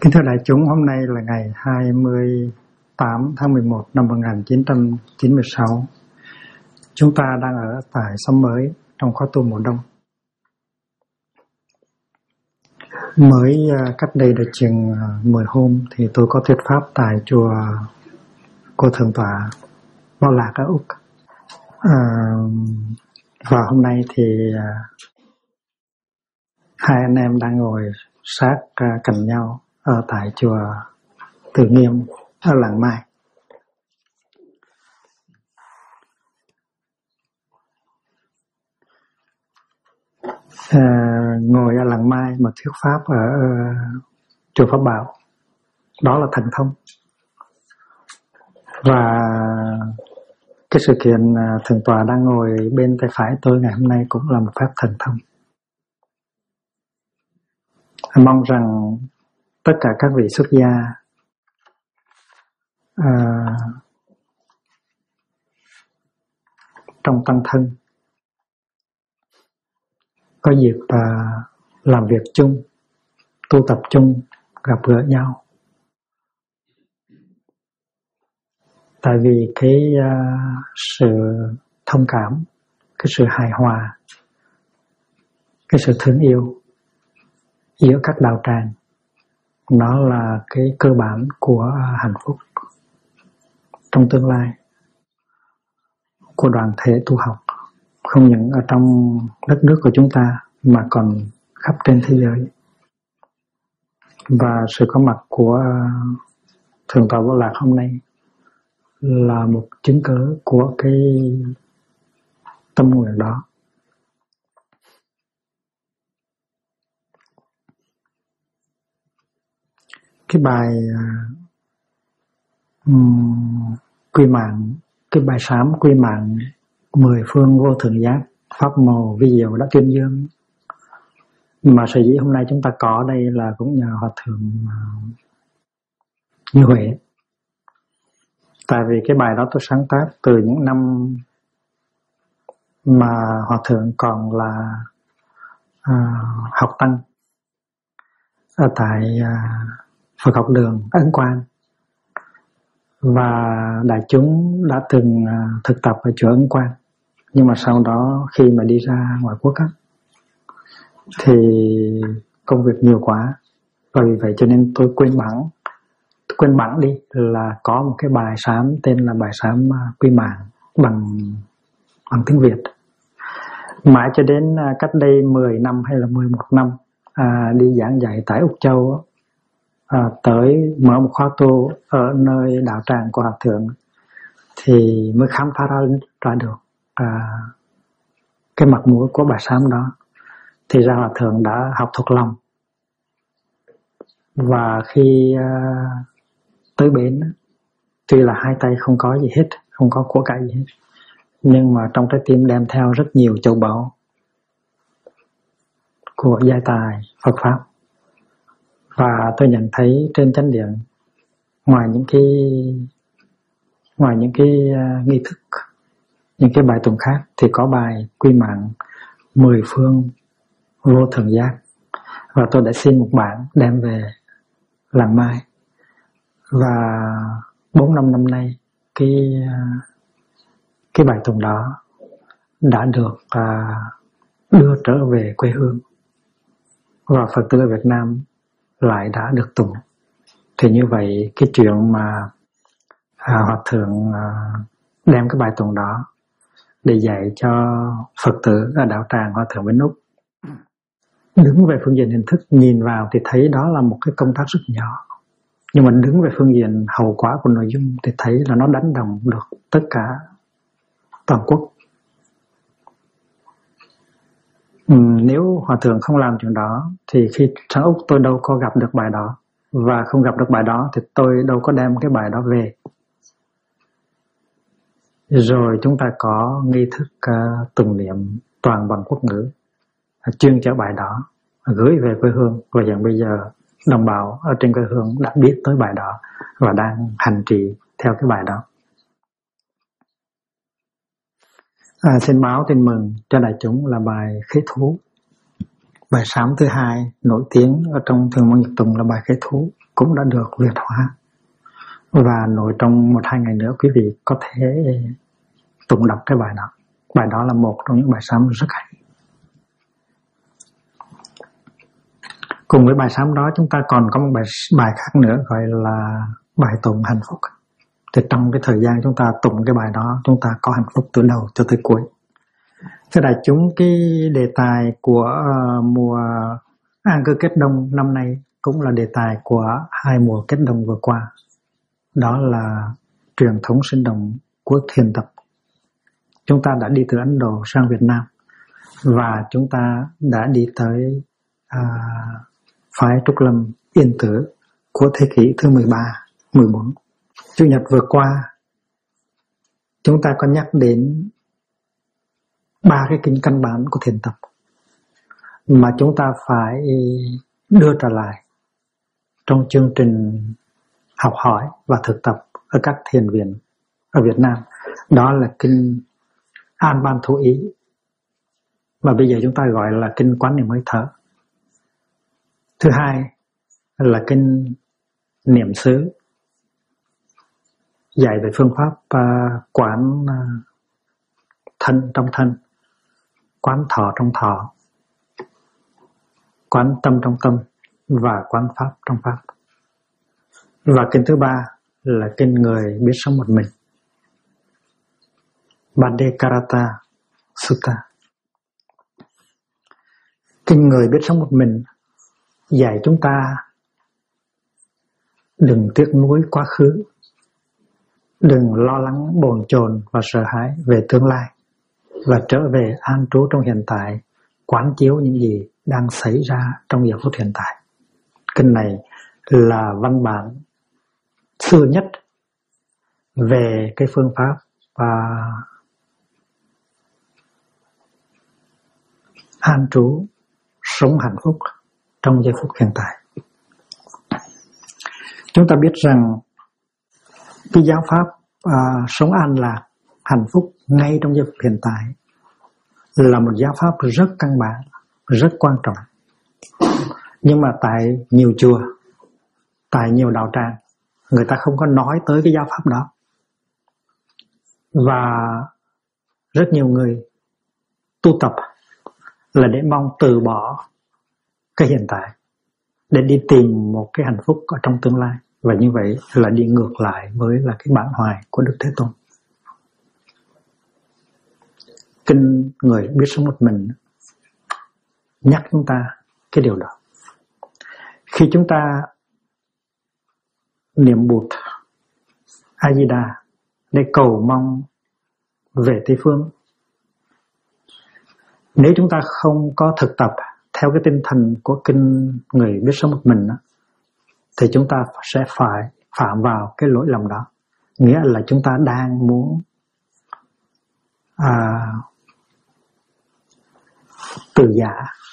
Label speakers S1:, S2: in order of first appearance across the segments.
S1: Kính thưa đại chúng, hôm nay là ngày 28 tháng 11 năm 1996. Chúng ta đang ở tại xóm mới trong khóa tu mùa đông. Mới cách đây được chừng 10 hôm thì tôi có thuyết pháp tại chùa Cô Thượng Tọa Bảo Lạc ở Úc. Và hôm nay thì hai anh em đang ngồi sát cạnh nhau ở tại chùa Từ Nghiêm ở Làng Mai. Ngồi ở Làng Mai mà thuyết pháp ở chùa Pháp Bảo, đó là thần thông. Và cái sự kiện Thượng Tọa đang ngồi bên tay phải tôi ngày hôm nay cũng là một phép thần thông. Mong rằng tất cả các vị xuất gia trong tăng thân có dịp làm việc chung, tu tập chung, gặp gỡ nhau. Tại vì cái sự thông cảm, cái sự hài hòa, cái sự thương yêu giữa các đạo tràng, nó là cái cơ bản của hạnh phúc trong tương lai của đoàn thể tu học, không những ở trong đất nước của chúng ta mà còn khắp trên thế giới. Và sự có mặt của Thượng Tọa Bảo Lạc hôm nay là một chứng cớ của cái tâm nguyện đó. Cái bài quy mạng, cái bài sám quy mạng 10 phương vô thượng giác, pháp màu vi diệu đã tuyên dương. Mà sở dĩ hôm nay chúng ta có đây là cũng nhờ Hòa Thượng Như Huệ. Tại vì cái bài đó tôi sáng tác từ những năm mà Hòa Thượng còn là học tăng ở tại Phật học đường Ấn Quang. Và đại chúng đã từng thực tập ở chùa Ấn Quang. Nhưng mà sau đó khi mà đi ra ngoại quốc á, thì công việc nhiều quá. Và vì vậy cho nên tôi quên bẵng đi là có một cái bài sám tên là bài sám quy mạng bằng tiếng Việt. Mãi cho đến cách đây 10 năm hay là 11 năm đi giảng dạy tại Úc Châu, tới mở một khóa tu ở nơi đạo tràng của Hòa Thượng thì mới khám phá ra được cái mặt mũi của bài sám đó. Thì ra Hòa Thượng đã học thuộc lòng. Và khi tới bến, tuy là hai tay không có gì hết, không có của cải gì hết, nhưng mà trong trái tim đem theo rất nhiều châu báu của giai tài Phật Pháp. Và tôi nhận thấy trên chánh điện, ngoài những cái nghi thức, những cái bài tụng khác thì có bài quy mạng 10 phương vô thượng giác. Và tôi đã xin một bản đem về Làng Mai. Và 4-5 năm nay cái bài tụng đó đã được đưa trở về quê hương. Và Phật tử ở Việt Nam lại đã được tụng. Thì như vậy cái chuyện mà Hòa Thượng đem cái bài tụng đó để dạy cho Phật tử ở đạo tràng Hòa Thượng Bên Úc, đứng về phương diện hình thức nhìn vào thì thấy đó là một cái công tác rất nhỏ. Nhưng mà đứng về phương diện hậu quả của nội dung thì thấy là nó đánh đồng được tất cả toàn quốc. Nếu Hòa Thượng không làm chuyện đó thì khi sang Úc tôi đâu có gặp được bài đó. Và không gặp được bài đó thì tôi đâu có đem cái bài đó về. Rồi chúng ta có nghi thức tụng niệm toàn bằng quốc ngữ, chuyên cho bài đó, gửi về quê hương. Và hiện bây giờ đồng bào ở trên quê hương đã biết tới bài đó và đang hành trì theo cái bài đó. Xin báo tin mừng cho đại chúng là bài Khế Thú. Bài sám thứ hai nổi tiếng ở trong Thường Môn Nhật Tụng là bài Khế Thú, cũng đã được Việt hóa. Và nội trong 1-2 ngày nữa quý vị có thể tụng đọc cái bài đó. Bài đó là một trong những bài sám rất hay. Cùng với bài sám đó chúng ta còn có một bài khác nữa gọi là bài tụng hạnh phúc. Thì trong cái thời gian chúng ta tụng cái bài đó, chúng ta có hạnh phúc từ đầu cho tới cuối. Thưa đại chúng, cái đề tài của mùa an cư kết đông năm nay cũng là đề tài của 2 mùa kết đông vừa qua. Đó là truyền thống sinh động của thiền tập. Chúng ta đã đi từ Ấn Độ sang Việt Nam và chúng ta đã đi tới phái Trúc Lâm Yên Tử của thế kỷ thứ 13, 14. Chủ nhật vừa qua chúng ta có nhắc đến 3 cái kinh căn bản của thiền tập mà chúng ta phải đưa trở lại trong chương trình học hỏi và thực tập ở các thiền viện ở Việt Nam. Đó là kinh An Ban Thủ Ý, mà bây giờ chúng ta gọi là kinh Quán Niệm Hơi Thở. Thứ hai là kinh Niệm Xứ, dạy về phương pháp quán thân trong thân, quán thọ trong thọ, quán tâm trong tâm và quán pháp trong pháp. Và kinh thứ ba là kinh Người Biết Sống Một Mình, Bhadekarata Sutta. Kinh Người Biết Sống Một Mình dạy chúng ta đừng tiếc nuối quá khứ, đừng lo lắng bồn chồn và sợ hãi về tương lai, và trở về an trú trong hiện tại, quán chiếu những gì đang xảy ra trong giờ phút hiện tại. Kinh này là văn bản xưa nhất về cái phương pháp an trú sống hạnh phúc trong giây phút hiện tại. Chúng ta biết rằng cái giáo pháp sống an lạc, hạnh phúc ngay trong giây phút hiện tại là một giáo pháp rất căn bản, rất quan trọng. Nhưng mà tại nhiều chùa, tại nhiều đạo tràng, người ta không có nói tới cái giáo pháp đó. Và rất nhiều người tu tập là để mong từ bỏ cái hiện tại để đi tìm một cái hạnh phúc ở trong tương lai. Và như vậy là đi ngược lại với là cái bản hoài của Đức Thế Tôn. Kinh Người Biết Sống Một Mình nhắc chúng ta cái điều đó. Khi chúng ta niệm Bụt A Di Đà để cầu mong về Tây phương, nếu chúng ta không có thực tập theo cái tinh thần của kinh Người Biết Sống Một Mình đó, thì chúng ta sẽ phải phạm vào cái lỗi lầm đó. Nghĩa là chúng ta đang muốn từ giả,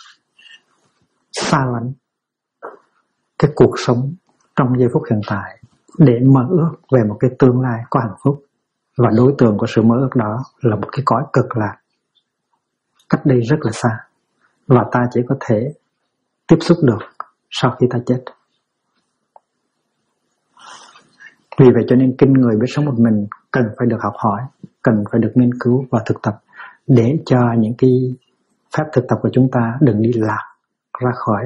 S1: xa lánh cái cuộc sống trong giây phút hiện tại để mơ ước về một cái tương lai có hạnh phúc. Và đối tượng của sự mơ ước đó là một cái cõi cực lạc cách đây rất là xa, và ta chỉ có thể tiếp xúc được sau khi ta chết. Vì vậy cho nên kinh Người Biết Sống Một Mình cần phải được học hỏi, cần phải được nghiên cứu và thực tập, để cho những cái phép thực tập của chúng ta đừng đi lạc ra khỏi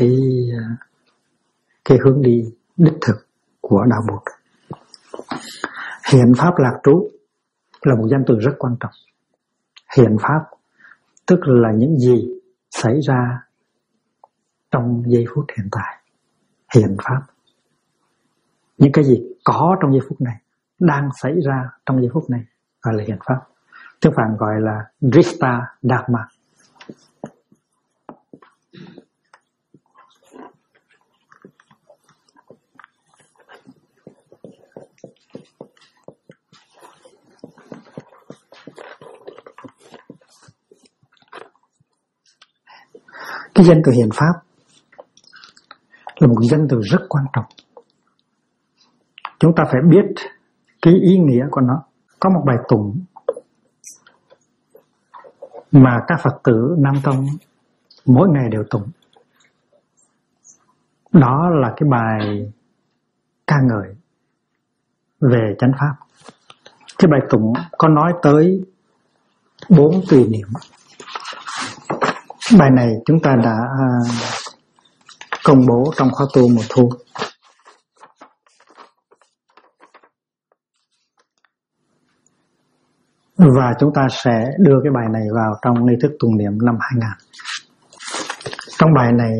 S1: cái hướng đi đích thực của đạo Bụt. Hiện pháp lạc trú là một danh từ rất quan trọng. Hiện pháp tức là những gì xảy ra trong giây phút hiện tại. Hiện pháp, những cái gì có trong giây phút này, đang xảy ra trong giây phút này gọi là hiện pháp. Tiếng Phạn gọi là Drishta Dharma. Cái danh từ hiện pháp là một danh từ rất quan trọng. Chúng ta phải biết cái ý nghĩa của nó. Có một bài tụng mà các Phật tử Nam Tông mỗi ngày đều tụng. Đó là cái bài ca ngợi về chánh pháp. Cái bài tụng có nói tới 4 tùy niệm. Bài này chúng ta đã công bố trong khóa tu mùa thu. Và chúng ta sẽ đưa cái bài này vào trong nghi thức tụng niệm năm 2000. Trong bài này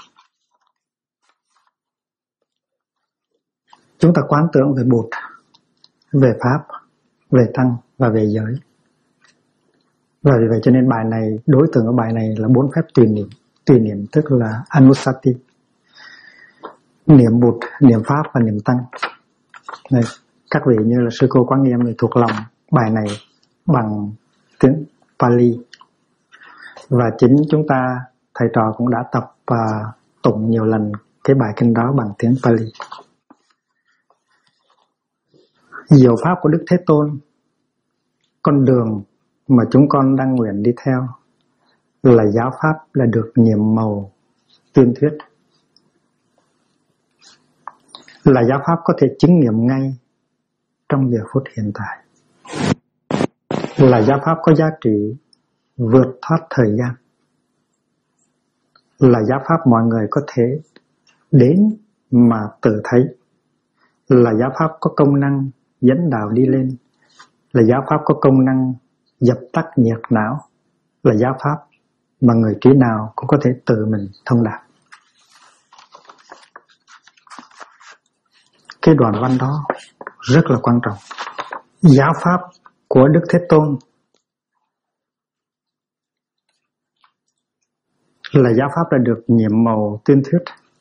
S1: chúng ta quán tưởng về Bụt, về Pháp, về Tăng và về giới. Và vì vậy cho nên bài này, đối tượng của bài này là 4 phép tùy niệm. Tùy niệm tức là Anusati, niệm Bụt, niệm Pháp và niệm Tăng. Này, các vị như là sư cô Quán Nghiêm thì thuộc lòng bài này bằng tiếng Pali. Và chính chúng ta, thầy trò cũng đã tập và tụng nhiều lần cái bài kinh đó bằng tiếng Pali. Diệu pháp của Đức Thế Tôn, con đường mà chúng con đang nguyện đi theo là giáo pháp là được nhiệm màu tuyên thuyết. Là giáo pháp có thể chứng nghiệm ngay trong giờ phút hiện tại. Là giáo pháp có giá trị vượt thoát thời gian. Là giáo pháp mọi người có thể đến mà tự thấy. Là giáo pháp có công năng dẫn đạo đi lên. Là giáo pháp có công năng dập tắt nhiệt não. Là giáo pháp mà người trí nào cũng có thể tự mình thông đạt. Cái đoạn văn đó rất là quan trọng. Giáo pháp của Đức Thế Tôn là giáo pháp đã được nhiệm màu tuyên thuyết.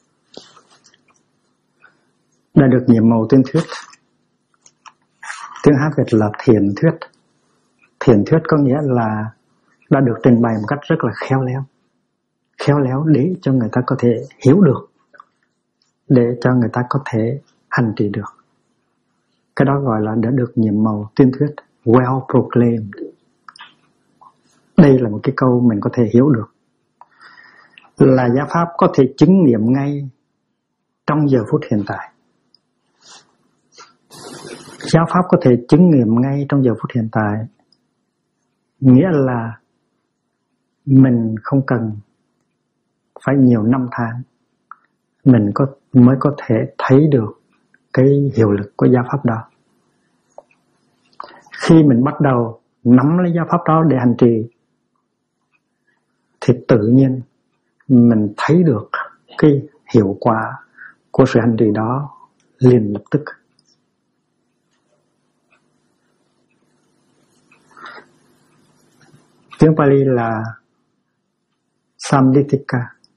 S1: Đã được nhiệm màu tuyên thuyết. Tiếng Hát Việt là thiền thuyết. Thiền thuyết có nghĩa là đã được trình bày một cách rất là khéo léo. Khéo léo để cho người ta có thể hiểu được, để cho người ta có thể hành trì được. Cái đó gọi là đã được nhiệm màu tuyên thuyết, well proclaimed. Đây là một cái câu mình có thể hiểu được. Là giáo pháp có thể chứng nghiệm ngay trong giờ phút hiện tại. Giáo pháp có thể chứng nghiệm ngay trong giờ phút hiện tại, nghĩa là mình không cần phải nhiều năm tháng mình mới có thể thấy được cái hiệu lực của giáo pháp đó. Khi mình bắt đầu nắm lấy giáo pháp đó để hành trì thì tự nhiên mình thấy được cái hiệu quả của sự hành trì đó liền lập tức. Tiếng Pali là Samdittika.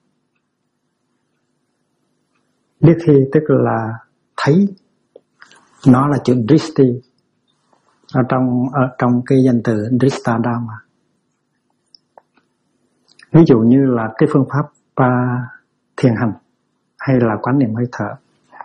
S1: Dithi tức là thấy, nó là chữ Dristi ở trong cái danh từ Dristadama. Ví dụ như là cái phương pháp thiền hành hay là quán niệm hơi thở.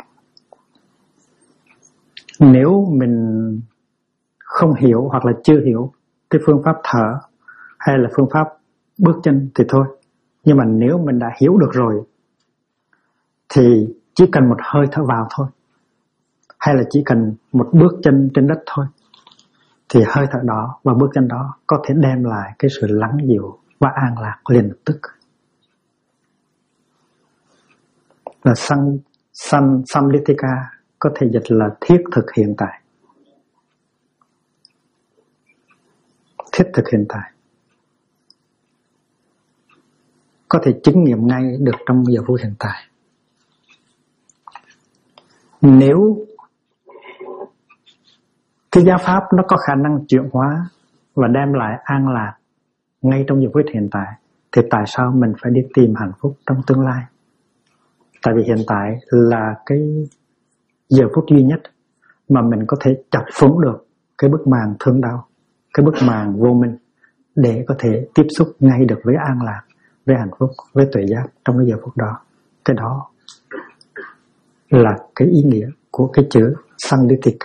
S1: Nếu mình không hiểu hoặc là chưa hiểu cái phương pháp thở hay là phương pháp bước chân thì thôi. Nhưng mà nếu mình đã hiểu được rồi thì chỉ cần một hơi thở vào thôi, hay là chỉ cần một bước chân trên đất thôi, thì hơi thở đó và bước chân đó có thể đem lại cái sự lắng dịu và an lạc liền lập tức. Là Samdittika có thể dịch là thiết thực hiện tại. Thiết thực hiện tại có thể chứng nghiệm ngay được trong giờ phút hiện tại. Nếu cái giáo pháp nó có khả năng chuyển hóa và đem lại an lạc ngay trong giờ phút hiện tại, thì tại sao mình phải đi tìm hạnh phúc trong tương lai? Tại vì hiện tại là cái giờ phút duy nhất mà mình có thể chập phúng được cái bức màn thương đau, cái bức màn vô minh, để có thể tiếp xúc ngay được với an lạc, với hạnh phúc, với tuệ giác trong cái giờ phút đó. Cái đó là cái ý nghĩa của cái chữ Samdittika,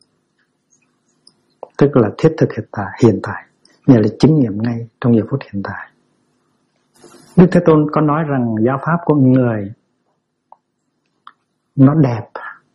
S1: tức là thiết thực hiện tại, nghĩa là chứng nghiệm ngay trong giờ phút hiện tại. Đức Thế Tôn có nói rằng giáo pháp của người nó đẹp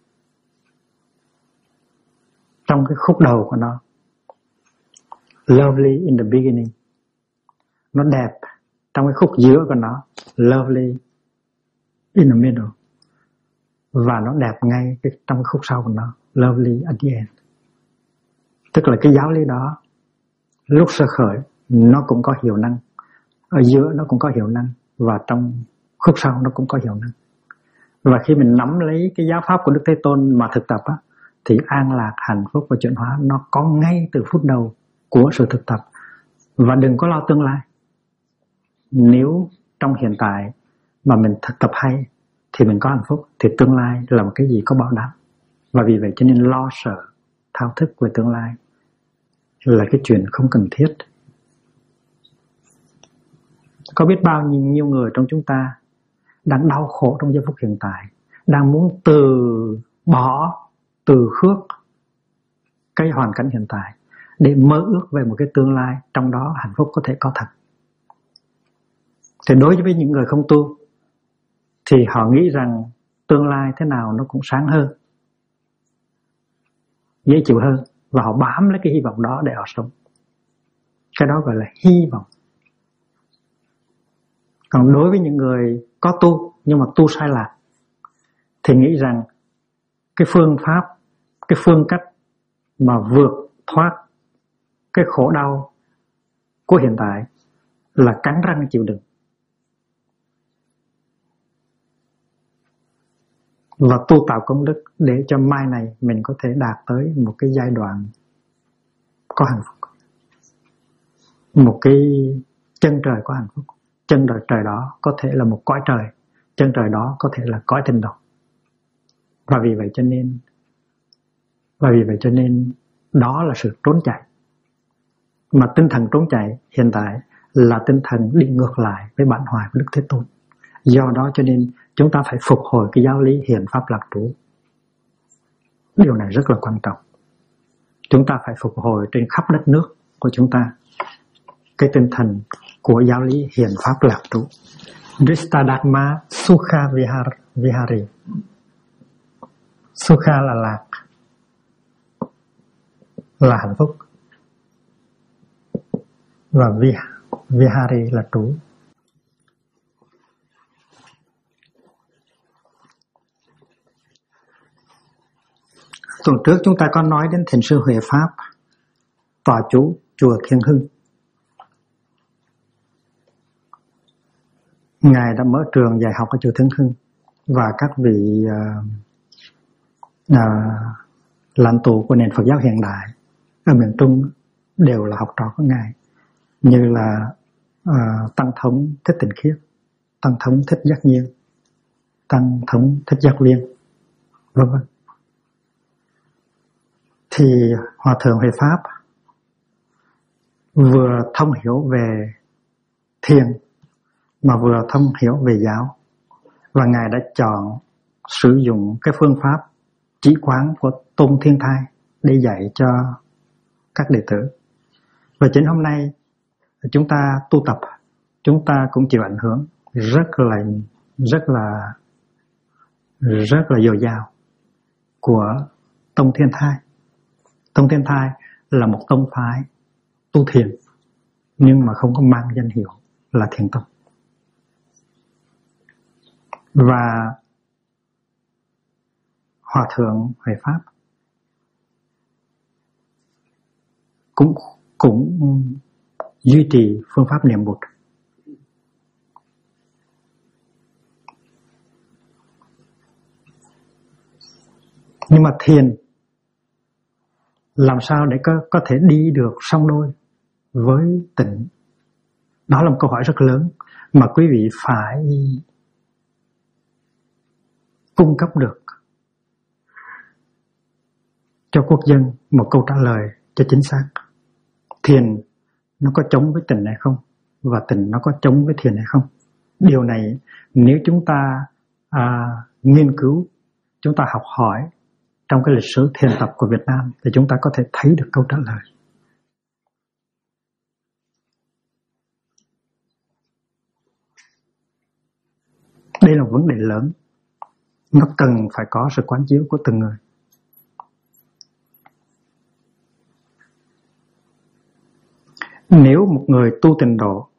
S1: trong cái khúc đầu của nó, lovely in the beginning. Nó đẹp trong cái khúc giữa của nó, lovely in the middle. Và nó đẹp ngay trong cái khúc sau của nó, lovely at the end. Tức là cái giáo lý đó lúc sơ khởi nó cũng có hiệu năng, ở giữa nó cũng có hiệu năng, và trong khúc sau nó cũng có hiệu năng. Và khi mình nắm lấy cái giáo pháp của Đức Thế Tôn mà thực tập á, thì an lạc, hạnh phúc và chuyển hóa nó có ngay từ phút đầu của sự thực tập. Và đừng có lo tương lai. Nếu trong hiện tại mà mình thực tập hay thì mình có hạnh phúc, thì tương lai là một cái gì có bảo đảm. Và vì vậy cho nên lo sợ, thao thức về tương lai là cái chuyện không cần thiết. Có biết bao nhiêu người trong chúng ta đang đau khổ trong giây phút hiện tại, đang muốn từ bỏ, từ khước cái hoàn cảnh hiện tại để mơ ước về một cái tương lai trong đó hạnh phúc có thể có thật. Thì đối với những người không tu thì họ nghĩ rằng tương lai thế nào nó cũng sáng hơn, dễ chịu hơn, và họ bám lấy cái hy vọng đó để họ sống. Cái đó gọi là hy vọng. Còn đối với những người có tu nhưng mà tu sai lạc thì nghĩ rằng cái phương pháp, cái phương cách mà vượt thoát cái khổ đau của hiện tại là cắn răng chịu đựng. Và tu tạo công đức để cho mai này mình có thể đạt tới một cái giai đoạn có hạnh phúc, một cái chân trời có hạnh phúc. Chân trời đó có thể là một cõi trời, chân trời đó có thể là cõi tinh độ. Và vì vậy cho nên đó là sự trốn chạy. Mà tinh thần trốn chạy hiện tại là tinh thần đi ngược lại với bản hoài của Đức Thế Tôn. Do đó cho nên chúng ta phải phục hồi cái giáo lý hiền pháp lạc trú. Điều này rất là quan trọng. Chúng ta phải phục hồi trên khắp đất nước của chúng ta cái tinh thần của giáo lý hiền pháp lạc trú. Dristadharma Sukha Vihari. Sukha là lạc, là hạnh phúc, và Vihari là trú. Tuần trước chúng ta có nói đến Thiền sư Huệ Pháp tọa trú chùa Thiên Hưng. Ngài đã mở trường dạy học ở chùa Thiên Hưng, và các vị lãnh tụ của nền Phật giáo hiện đại ở miền Trung đều là học trò của Ngài, như là Tăng thống Thích Tịnh Khiết, Tăng thống Thích Giác Nhiên, Tăng thống Thích Giác Viên, vân vân. Thì Hòa thượng Huệ Pháp vừa thông hiểu về thiền mà vừa thông hiểu về giáo, và Ngài đã chọn sử dụng cái phương pháp chỉ quán của Tôn Thiên Thai để dạy cho các đệ tử. Và chính hôm nay chúng ta tu tập, chúng ta cũng chịu ảnh hưởng rất là dồi dào của Tông Thiên Thai. Tông Thiên Thai là một tông phái tu thiền nhưng mà không có mang danh hiệu là Thiền Tông. Và Hòa thượng Huệ Pháp cũng duy trì phương pháp niệm Bụt. Nhưng mà thiền làm sao để có thể đi được song đôi với tịnh? Đó là một câu hỏi rất lớn mà quý vị phải cung cấp được cho quốc dân một câu trả lời cho chính xác. Thiền nó có chống với tịnh hay không? Và tịnh nó có chống với thiền hay không? Điều này nếu chúng ta nghiên cứu, chúng ta học hỏi trong cái lịch sử thiền tập của Việt Nam thì chúng ta có thể thấy được câu trả lời. Đây là vấn đề lớn, nó cần phải có sự quán chiếu của từng người. Nếu một người tu tịnh độ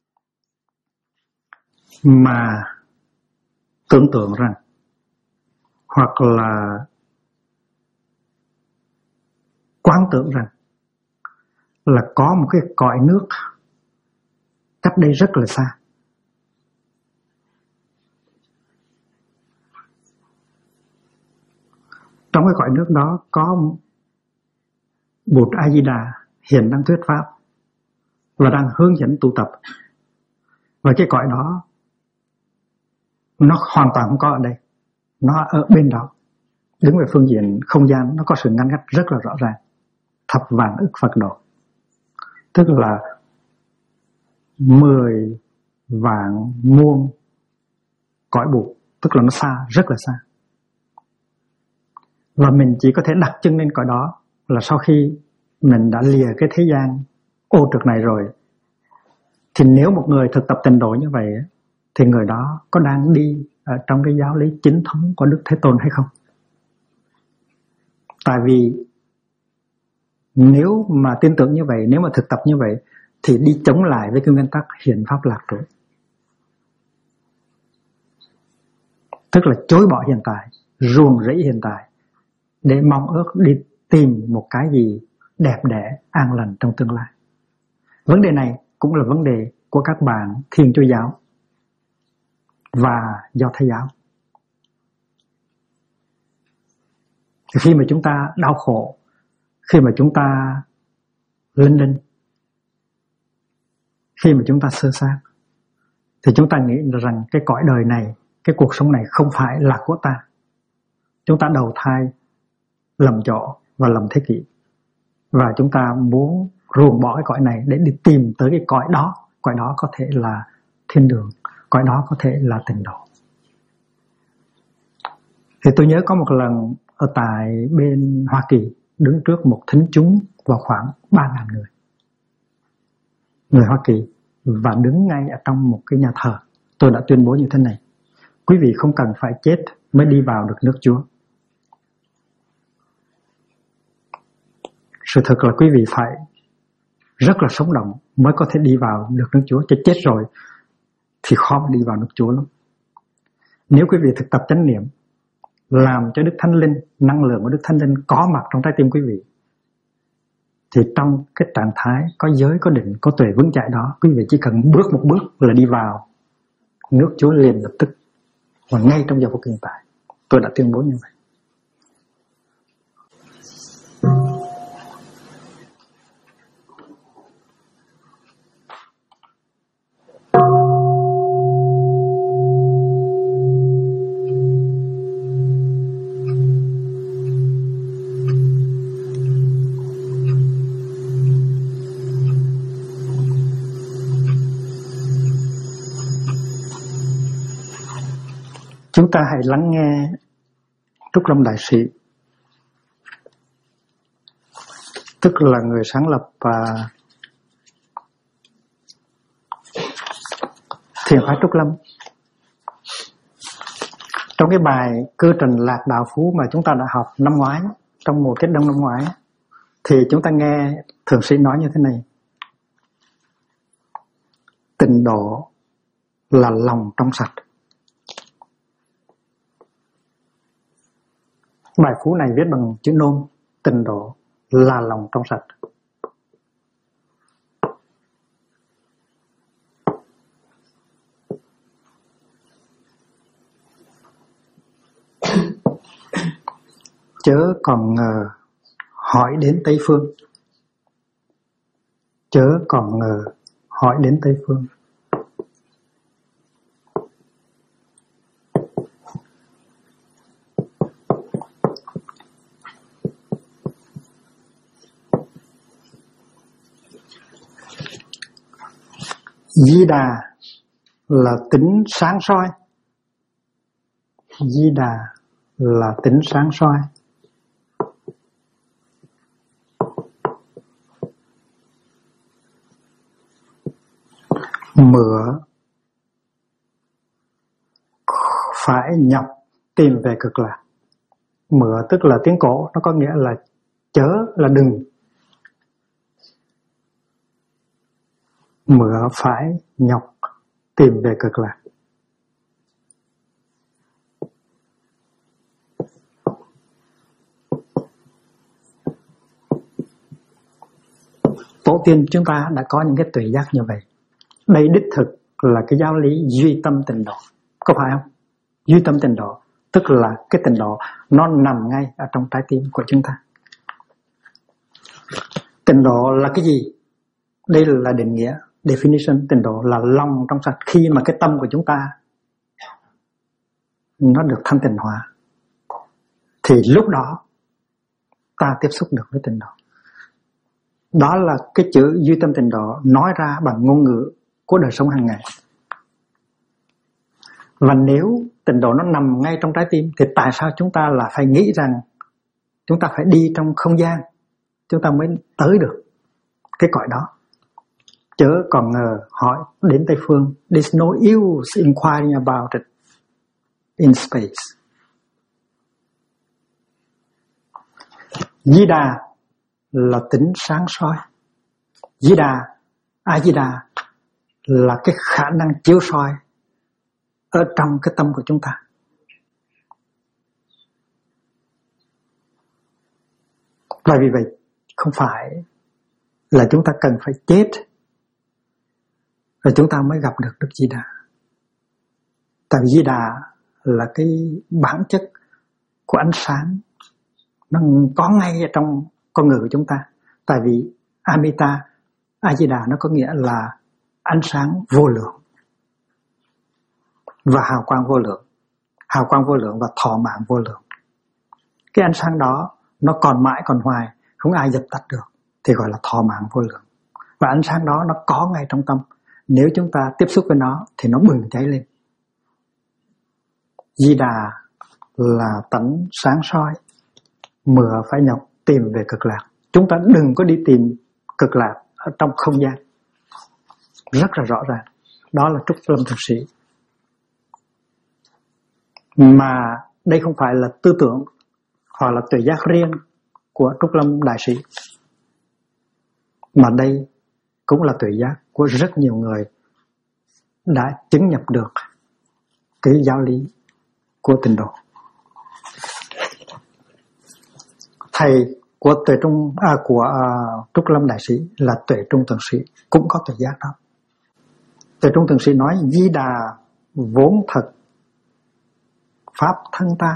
S1: mà tưởng tượng rằng hoặc là quán tưởng rằng là có một cái cõi nước cách đây rất là xa, trong cái cõi nước đó có Bụt A Di Đà hiện đang thuyết pháp và đang hướng dẫn tu tập, và cái cõi đó nó hoàn toàn không có ở đây, nó ở bên đó. Đứng về phương diện không gian, nó có sự ngăn cách rất là rõ ràng. Thập vạn ức Phật độ, tức là 10 vạn muôn cõi Bụt, tức là nó xa, rất là xa. Và mình chỉ có thể đặt chân lên cõi đó là sau khi mình đã lìa cái thế gian ô trực này rồi. Thì nếu một người thực tập tịnh độ như vậy thì người đó có đang đi ở trong cái giáo lý chính thống của Đức Thế Tôn hay không? Tại vì nếu mà tin tưởng như vậy, nếu mà thực tập như vậy thì đi chống lại với cái nguyên tắc hiền pháp lạc trú, tức là chối bỏ hiện tại, ruồng rẫy hiện tại để mong ước đi tìm một cái gì đẹp đẽ, an lành trong tương lai. Vấn đề này cũng là vấn đề của các bạn Thiên Chúa giáo và Do Thái giáo. Thì khi mà chúng ta đau khổ, khi mà chúng ta linh đinh, khi mà chúng ta sơ sát, thì chúng ta nghĩ rằng cái cõi đời này, cái cuộc sống này không phải là của ta. Chúng ta đầu thai lầm chỗ và lầm thế kỷ, và chúng ta muốn ruồng bỏ cái cõi này để đi tìm tới cái cõi đó. Cõi đó có thể là thiên đường, cõi đó có thể là tịnh độ. Thì tôi nhớ có một lần ở tại bên Hoa Kỳ, đứng trước một thính chúng vào khoảng 3.000 người Hoa Kỳ, và đứng ngay ở trong một cái nhà thờ. Tôi đã tuyên bố như thế này: quý vị không cần phải chết mới đi vào được nước Chúa. Sự thật là quý vị phải rất là sống động mới có thể đi vào được nước Chúa. Chứ chết rồi thì khó mà đi vào nước Chúa lắm. Nếu quý vị thực tập chánh niệm, làm cho Đức Thánh Linh, năng lượng của Đức Thánh Linh có mặt trong trái tim quý vị, thì trong cái trạng thái có giới, có định, có tuệ vững chãi đó, quý vị chỉ cần bước một bước là đi vào nước Chúa liền lập tức, và ngay trong giờ phút hiện tại. Tôi đã tuyên bố như vậy. Chúng ta hãy lắng nghe Trúc Lâm Đại Sĩ, tức là người sáng lập Thiền phái Trúc Lâm. Trong cái bài Cư Trình Lạc Đạo Phú mà chúng ta đã học năm ngoái, trong mùa Kết Đông năm ngoái, thì chúng ta nghe Thượng Sĩ nói như thế này: tịnh độ là lòng trong sạch. Bài phú này viết bằng chữ nôm: tịnh độ là lòng trong sạch. Chớ còn ngờ hỏi đến Tây Phương. Chớ còn ngờ hỏi đến Tây Phương. Di Đà là tính sáng soi. Di Đà là tính sáng soi. Mửa phải nhập tìm về cực lạc. Mửa tức là tiếng cổ, nó có nghĩa là chớ, là đừng. Mửa phải nhọc tìm về cực lạc. Tổ tiên chúng ta đã có những cái tuệ giác như vậy. Đây đích thực là cái giáo lý duy tâm tịnh độ, có phải không? Duy tâm tịnh độ tức là cái tịnh độ nó nằm ngay ở trong trái tim của chúng ta. Tịnh độ là cái gì? Đây là định nghĩa, definition. Tịnh độ là lòng trong sạch. Khi mà cái tâm của chúng ta nó được thanh tịnh hóa, thì lúc đó ta tiếp xúc được với tịnh độ. Đó là cái chữ duy tâm tịnh độ nói ra bằng ngôn ngữ của đời sống hàng ngày. Và nếu tịnh độ nó nằm ngay trong trái tim, thì tại sao chúng ta là phải nghĩ rằng chúng ta phải đi trong không gian chúng ta mới tới được cái cõi đó? Chớ còn ngờ hỏi đến Tây Phương. There's no use inquiring about it in space. Di Đà là tính sáng soi. Di Đà, A Di Đà là cái khả năng chiếu soi ở trong cái tâm của chúng ta. Và vì vậy không phải là chúng ta cần phải chết rồi chúng ta mới gặp được Đức Di Đà. Tại vì Di Đà là cái bản chất của ánh sáng, nó có ngay ở trong con người của chúng ta. Tại vì Amita, A Di Đà nó có nghĩa là ánh sáng vô lượng và hào quang vô lượng. Hào quang vô lượng và thọ mạng vô lượng. Cái ánh sáng đó nó còn mãi còn hoài, không ai dập tắt được, thì gọi là thọ mạng vô lượng. Và ánh sáng đó nó có ngay trong tâm. Nếu chúng ta tiếp xúc với nó thì nó bừng cháy lên. Di Đà là tánh sáng soi, mửa phải nhọc tìm về cực lạc. Chúng ta đừng có đi tìm cực lạc ở trong không gian. Rất là rõ ràng. Đó là Trúc Lâm Thực Sĩ. Mà đây không phải là tư tưởng hoặc là tuệ giác riêng của Trúc Lâm Đại Sĩ, mà đây cũng là tuệ giác của rất nhiều người đã chứng nhập được cái giáo lý của tịnh độ. Thầy của Trúc Lâm Đại Sĩ là Tuệ Trung Thượng Sĩ cũng có tuệ giác đó. Tuệ Trung Thượng Sĩ nói: Di Đà vốn thật pháp thân ta.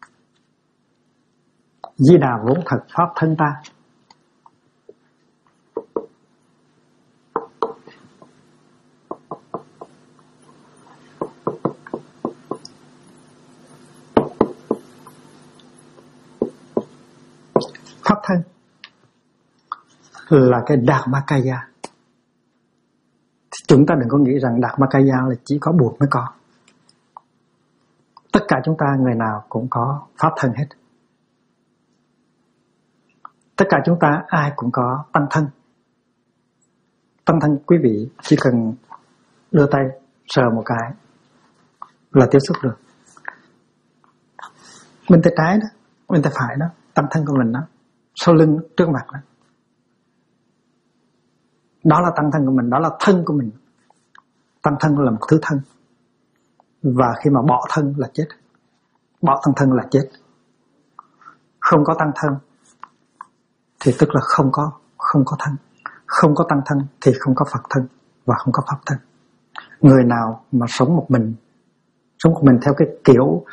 S1: Di Đà vốn thật pháp thân ta. Pháp thân là cái Dharmakaya. Chúng ta đừng có nghĩ rằng Dharmakaya là chỉ có Bụt mới có. Tất cả chúng ta người nào cũng có pháp thân hết. Tất cả chúng ta ai cũng có tăng thân. Tăng thân quý vị chỉ cần đưa tay sờ một cái là tiếp xúc được. Bên tay trái đó, bên tay phải đó, tăng thân của mình đó, sau lưng, trước mặt đó. Đó là tăng thân của mình, đó là thân của mình. Tăng thân là một thứ thân. Và khi mà bỏ thân là chết. Bỏ tăng thân là chết. Không có tăng thân thì tức là không có thân. Không có tăng thân thì không có Phật thân và không có pháp thân. Người nào mà sống một mình theo cái kiểu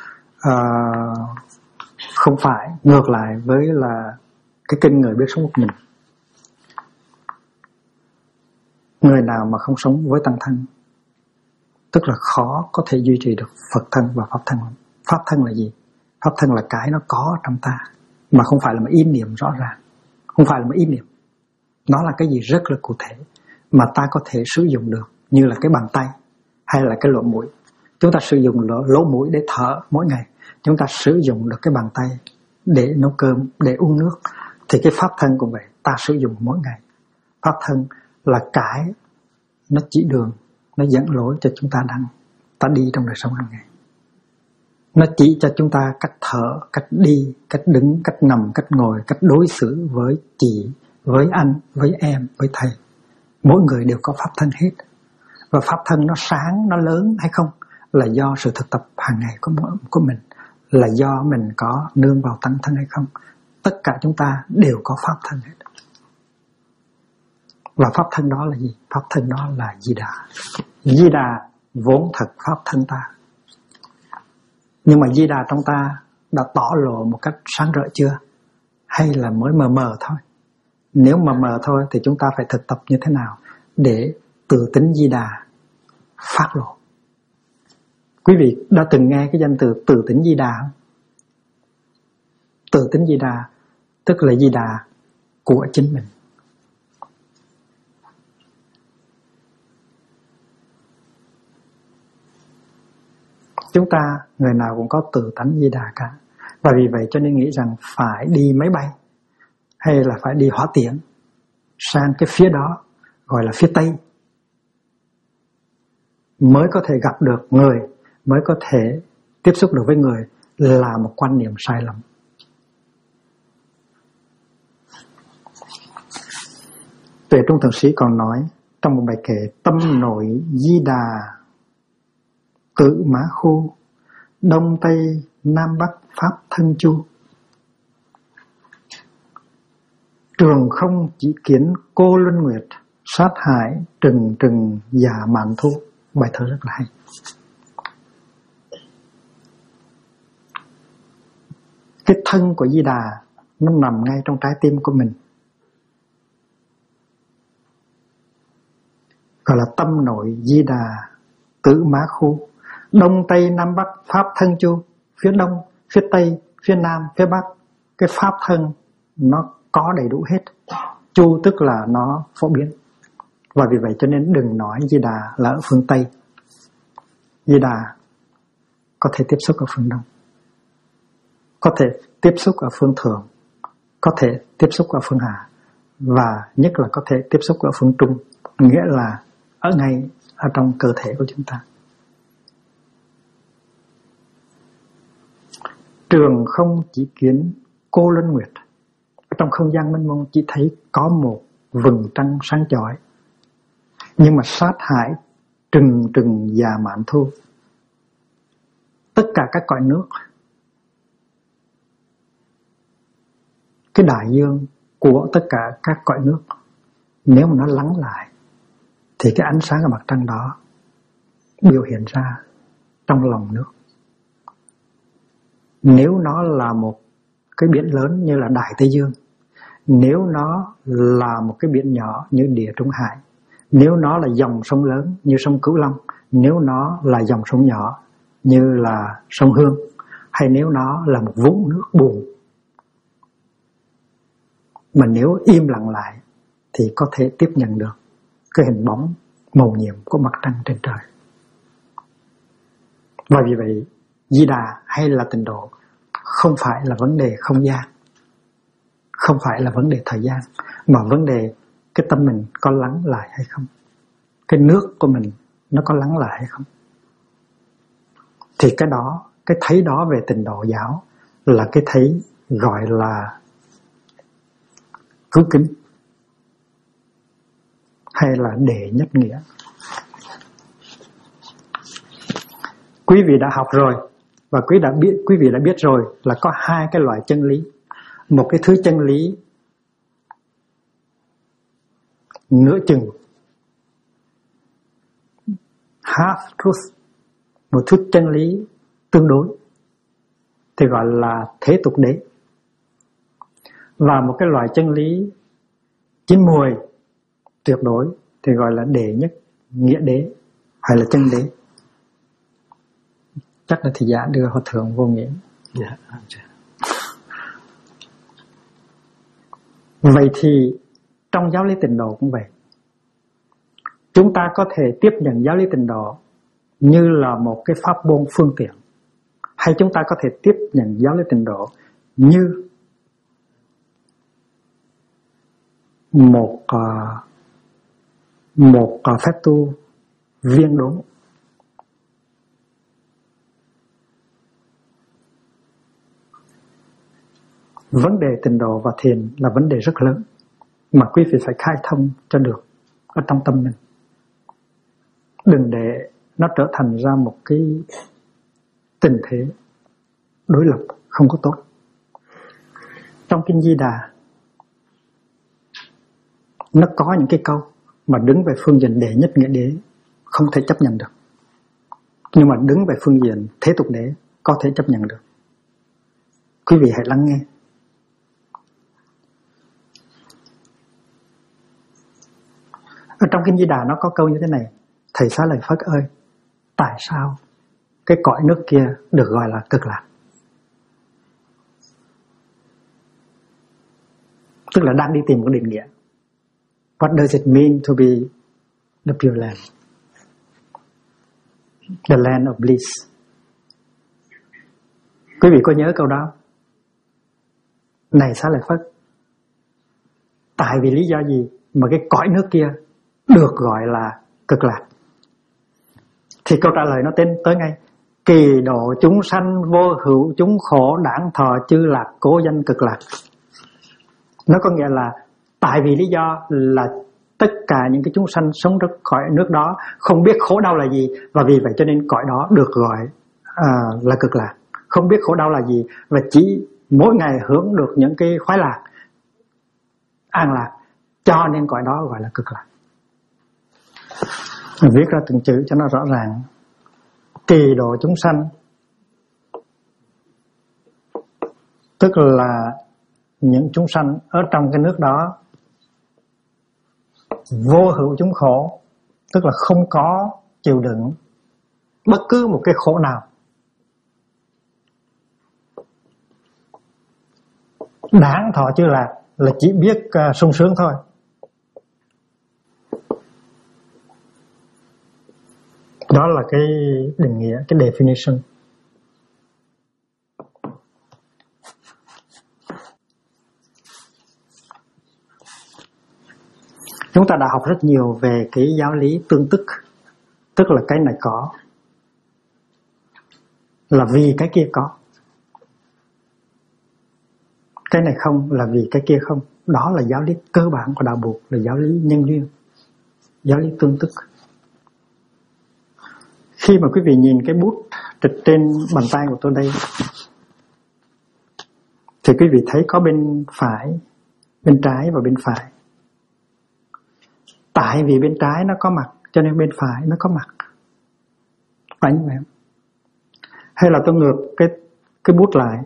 S1: không phải, ngược lại với là cái kinh người biết sống một mình. Người nào mà không sống với tăng thân tức là khó có thể duy trì được Phật thân và pháp thân. Pháp thân là gì? Pháp thân là cái nó có trong ta, mà không phải là một ý niệm rõ ràng, không phải là một ý niệm. Nó là cái gì rất là cụ thể mà ta có thể sử dụng được, như là cái bàn tay hay là cái lỗ mũi. Chúng ta sử dụng lỗ mũi để thở mỗi ngày, chúng ta sử dụng được cái bàn tay để nấu cơm, để uống nước. Thì cái pháp thân cũng vậy, ta sử dụng mỗi ngày. Pháp thân là cái nó chỉ đường, nó dẫn lối cho chúng ta đi trong đời sống hàng ngày. Nó chỉ cho chúng ta cách thở, cách đi, cách đứng, cách nằm, cách ngồi, cách đối xử với chị, với anh, với em, với thầy. Mỗi người đều có pháp thân hết. Và pháp thân nó sáng, nó lớn hay không là do sự thực tập hàng ngày của mình, là do mình có nương vào tăng thân hay không. Tất cả chúng ta đều có pháp thân hết. Và pháp thân đó là gì? Pháp thân đó là Di Đà. Di Đà vốn thật pháp thân ta. Nhưng mà Di Đà trong ta đã tỏ lộ một cách sáng rỡ chưa? Hay là mới mờ mờ thôi? Nếu mờ mờ thôi thì chúng ta phải thực tập như thế nào để tự tính Di Đà phát lộ? Quý vị đã từng nghe cái danh từ tự tính Di Đà không? Tự tính Di Đà tức là Di Đà của chính mình. Chúng ta người nào cũng có tự tánh Di Đà cả. Và vì vậy cho nên nghĩ rằng phải đi máy bay hay là phải đi hỏa tiễn sang cái phía đó, gọi là phía Tây, mới có thể gặp được người, mới có thể tiếp xúc được với người, là một quan niệm sai lầm. Tuệ Trung Thượng Sĩ còn nói trong một bài kệ: tâm nội Di Đà tự mã khu, đông tây nam bắc pháp thân chu. Trường không chỉ kiến cô luân nguyệt, sát hại trừng trừng giả mạn thu. Bài thơ rất là hay. Cái thân của Di Đà nó nằm ngay trong trái tim của mình, gọi là tâm nội Di Đà tự mã khu, đông tây nam bắc pháp thân chu. Phía đông, phía tây, phía nam, phía bắc, cái pháp thân nó có đầy đủ hết. Chu tức là nó phổ biến. Và vì vậy cho nên đừng nói Di Đà là ở phương Tây. Di Đà có thể tiếp xúc ở phương Đông, có thể tiếp xúc ở phương Thượng, có thể tiếp xúc ở phương Hạ, và nhất là có thể tiếp xúc ở phương Trung, nghĩa là ở ngay ở trong cơ thể của chúng ta. Trường không chỉ kiến cô luân nguyệt, trong không gian mênh mông chỉ thấy có một vầng trăng sáng chói, nhưng mà sát hại trừng trừng già mạn thu. Tất cả các cõi nước, cái đại dương của tất cả các cõi nước, nếu mà nó lắng lại thì cái ánh sáng của mặt trăng đó biểu hiện ra trong lòng nước. Nếu nó là một cái biển lớn như là Đại Tây Dương, nếu nó là một cái biển nhỏ như Địa Trung Hải, nếu nó là dòng sông lớn như sông Cửu Long, nếu nó là dòng sông nhỏ như là sông Hương, hay nếu nó là một vũng nước buồn, mà nếu im lặng lại thì có thể tiếp nhận được cái hình bóng màu nhiệm của mặt trăng trên trời. Và vì vậy Di Đà hay là tịnh độ không phải là vấn đề không gian, không phải là vấn đề thời gian, mà vấn đề cái tâm mình có lắng lại hay không, cái nước của mình nó có lắng lại hay không. Thì cái đó, cái thấy đó về tịnh độ giáo là cái thấy gọi là cứu kính, hay là đệ nhất nghĩa. Quý vị đã học rồi, và quý vị đã biết rồi là có hai cái loại chân lý. Một cái thứ chân lý nửa chừng, half truth, một thứ chân lý tương đối thì gọi là thế tục đế. Và một cái loại chân lý chín muồi tuyệt đối thì gọi là đệ nhất nghĩa đế, hay là chân đế. Chắc là thị giả đưa Hòa Thượng vô nghĩa. Yeah. Vậy thì trong giáo lý tịnh độ cũng vậy. Chúng ta có thể tiếp nhận giáo lý tịnh độ như là một cái pháp môn phương tiện, hay chúng ta có thể tiếp nhận giáo lý tịnh độ như một phép tu viên đốn. Vấn đề tịnh độ và thiền là vấn đề rất lớn mà quý vị phải khai thông cho được ở trong tâm mình. Đừng để nó trở thành ra một cái tình thế đối lập không có tốt. Trong Kinh Di Đà nó có những cái câu mà đứng về phương diện đệ nhất nghĩa đế không thể chấp nhận được, nhưng mà đứng về phương diện thế tục đế có thể chấp nhận được. Quý vị hãy lắng nghe. Ở trong Kinh Di Đà nó có câu như thế này: Thầy Xá Lợi Phất ơi, tại sao cái cõi nước kia được gọi là cực lạc? Tức là đang đi tìm một định nghĩa. What does it mean to be the Pure Land? The land of bliss. Quý vị có nhớ câu đó? Này Xá Lợi Phất, tại vì lý do gì mà cái cõi nước kia được gọi là cực lạc? Thì câu trả lời nó tới ngay: kỳ độ chúng sanh vô hữu chúng khổ đản thọ chư lạc cố danh cực lạc. Nó có nghĩa là tại vì lý do là tất cả những cái chúng sanh sống trong cõi nước đó không biết khổ đau là gì, và vì vậy cho nên cõi đó được gọi là cực lạc. Không biết khổ đau là gì và chỉ mỗi ngày hưởng được những cái khoái lạc, an lạc, cho nên cõi đó gọi là cực lạc. Mình viết ra từng chữ cho nó rõ ràng. Kỳ độ chúng sanh tức là những chúng sanh ở trong cái nước đó. Vô hữu chúng khổ tức là không có chịu đựng bất cứ một cái khổ nào. Đản thọ chư lạc là chỉ biết sung sướng thôi. Đó là cái định nghĩa, cái definition. Chúng ta đã học rất nhiều về cái giáo lý tương tức. Tức là cái này có là vì cái kia có, cái này không là vì cái kia không. Đó là giáo lý cơ bản của đạo Bụt, là giáo lý nhân duyên, giáo lý tương tức. Khi mà quý vị nhìn cái bút trịch trên bàn tay của tôi đây, thì quý vị thấy có bên phải, bên trái và bên phải. Tại vì bên trái nó có mặt cho nên bên phải nó có mặt. Phải như vậy không? Hay là tôi ngược cái bút lại,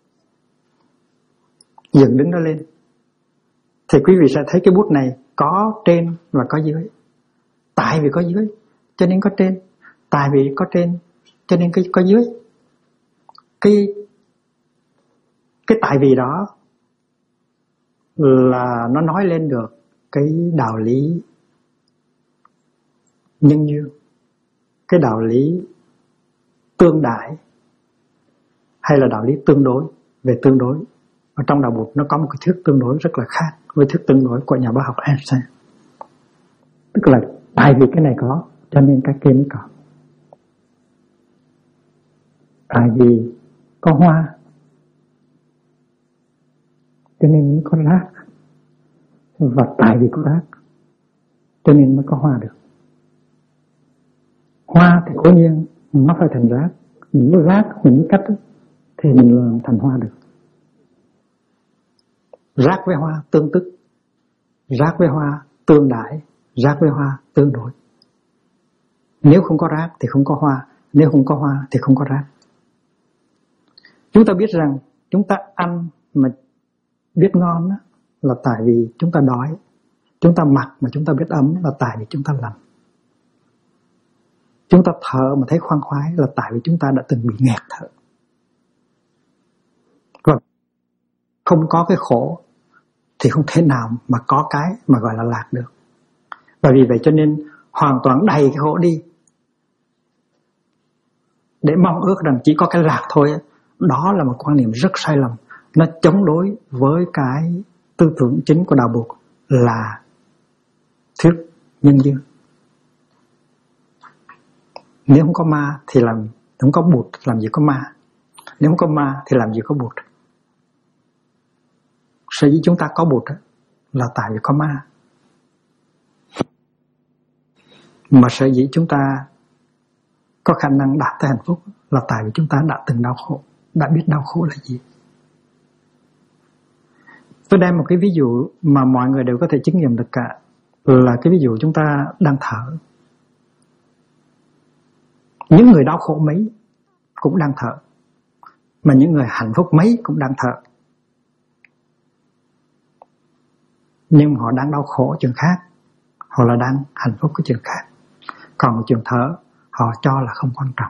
S1: dựng đứng nó lên, thì quý vị sẽ thấy cái bút này có trên và có dưới. Tại vì có dưới cho nên có trên, tại vì có trên cho nên có dưới. Cái tại vì đó là nó nói lên được cái đạo lý nhân duyên, cái đạo lý tương đại, hay là đạo lý tương đối. Về tương đối, ở trong đạo Bụt nó có một cái thuyết tương đối rất là khác với thuyết tương đối của nhà bác học Einstein. Tức là tại vì cái này có cho nên cái kia mới có. Tại vì có hoa cho nên mới có rác, và tại vì có rác cho nên mới có hoa được. Hoa thì cố nhiên nó phải thành rác, những cái rác mình cắt thì mình làm thành hoa được. Rác với hoa tương tức, rác với hoa tương đại, rác với hoa tương đối. Nếu không có rác thì không có hoa, nếu không có hoa thì không có rác. Chúng ta biết rằng chúng ta ăn mà biết ngon là tại vì chúng ta đói. Chúng ta mặc mà chúng ta biết ấm là tại vì chúng ta lạnh. Chúng ta thở mà thấy khoan khoái là tại vì chúng ta đã từng bị nghẹt thở. Và không có cái khổ thì không thể nào mà có cái mà gọi là lạc được. Và vì vậy cho nên hoàn toàn đầy cái khổ đi để mong ước rằng chỉ có cái lạc thôi. Đó là một quan niệm rất sai lầm. Nó chống đối với cái tư tưởng chính của đạo Bụt là thuyết nhân duyên. Nếu không có ma thì không có Bụt, làm gì có ma. Nếu không có ma thì làm gì có Bụt. Sở dĩ chúng ta có Bụt là tại vì có ma. Mà sở dĩ chúng ta có khả năng đạt tới hạnh phúc là tại vì chúng ta đã từng đau khổ, đã biết đau khổ là gì. Tôi đem một cái ví dụ mà mọi người đều có thể chứng nghiệm được cả, là cái ví dụ chúng ta đang thở. Những người đau khổ mấy cũng đang thở, mà những người hạnh phúc mấy cũng đang thở. Nhưng họ đang đau khổ chuyện khác, họ là đang hạnh phúc cái chuyện khác. Còn chuyện thở họ cho là không quan trọng.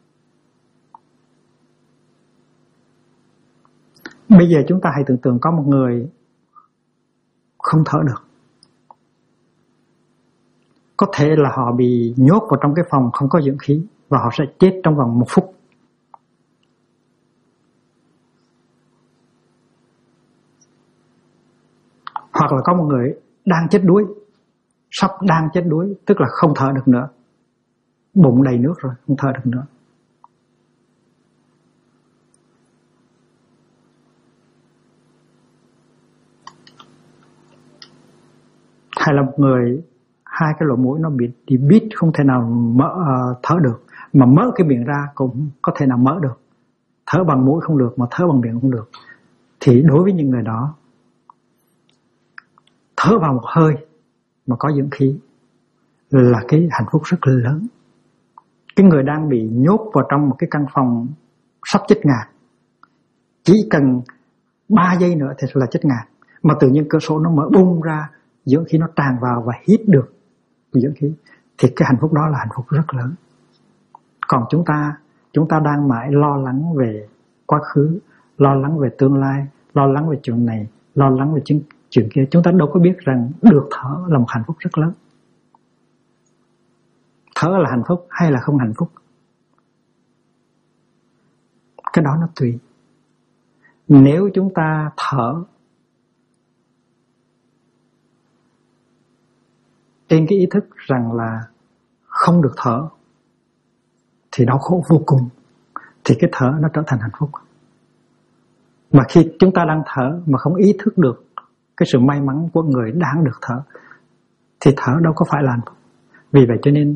S1: Bây giờ chúng ta hãy tưởng tượng có một người không thở được. Có thể là họ bị nhốt vào trong cái phòng không có dưỡng khí và họ sẽ chết trong vòng 1 phút. Hoặc là có một người đang chết đuối, sắp đang chết đuối, tức là không thở được nữa, bụng đầy nước rồi, không thở được nữa. Hay là một người hai cái lỗ mũi nó bị bít, không thể nào thở được, mà mở cái miệng ra cũng có thể nào mở được. Thở bằng mũi không được mà thở bằng miệng không được. Thì đối với những người đó, thở vào một hơi mà có dưỡng khí là cái hạnh phúc rất là lớn. Cái người đang bị nhốt vào trong một cái căn phòng sắp chết ngạt, chỉ cần 3 giây nữa thì là chết ngạt, mà tự nhiên cửa sổ nó mở bung ra, dưỡng khí nó tràn vào và hít được dưỡng khí, thì cái hạnh phúc đó là hạnh phúc rất lớn. Còn chúng ta đang mãi lo lắng về quá khứ, lo lắng về tương lai, lo lắng về chuyện này, lo lắng về chuyện kia. Chúng ta đâu có biết rằng được thở là một hạnh phúc rất lớn. Thở là hạnh phúc hay là không hạnh phúc, cái đó nó tùy. Nếu chúng ta thở trên cái ý thức rằng là không được thở thì đau khổ vô cùng, thì cái thở nó trở thành hạnh phúc. Mà khi chúng ta đang thở mà không ý thức được cái sự may mắn của người đang được thở thì thở đâu có phải là hạnh phúc. Vì vậy cho nên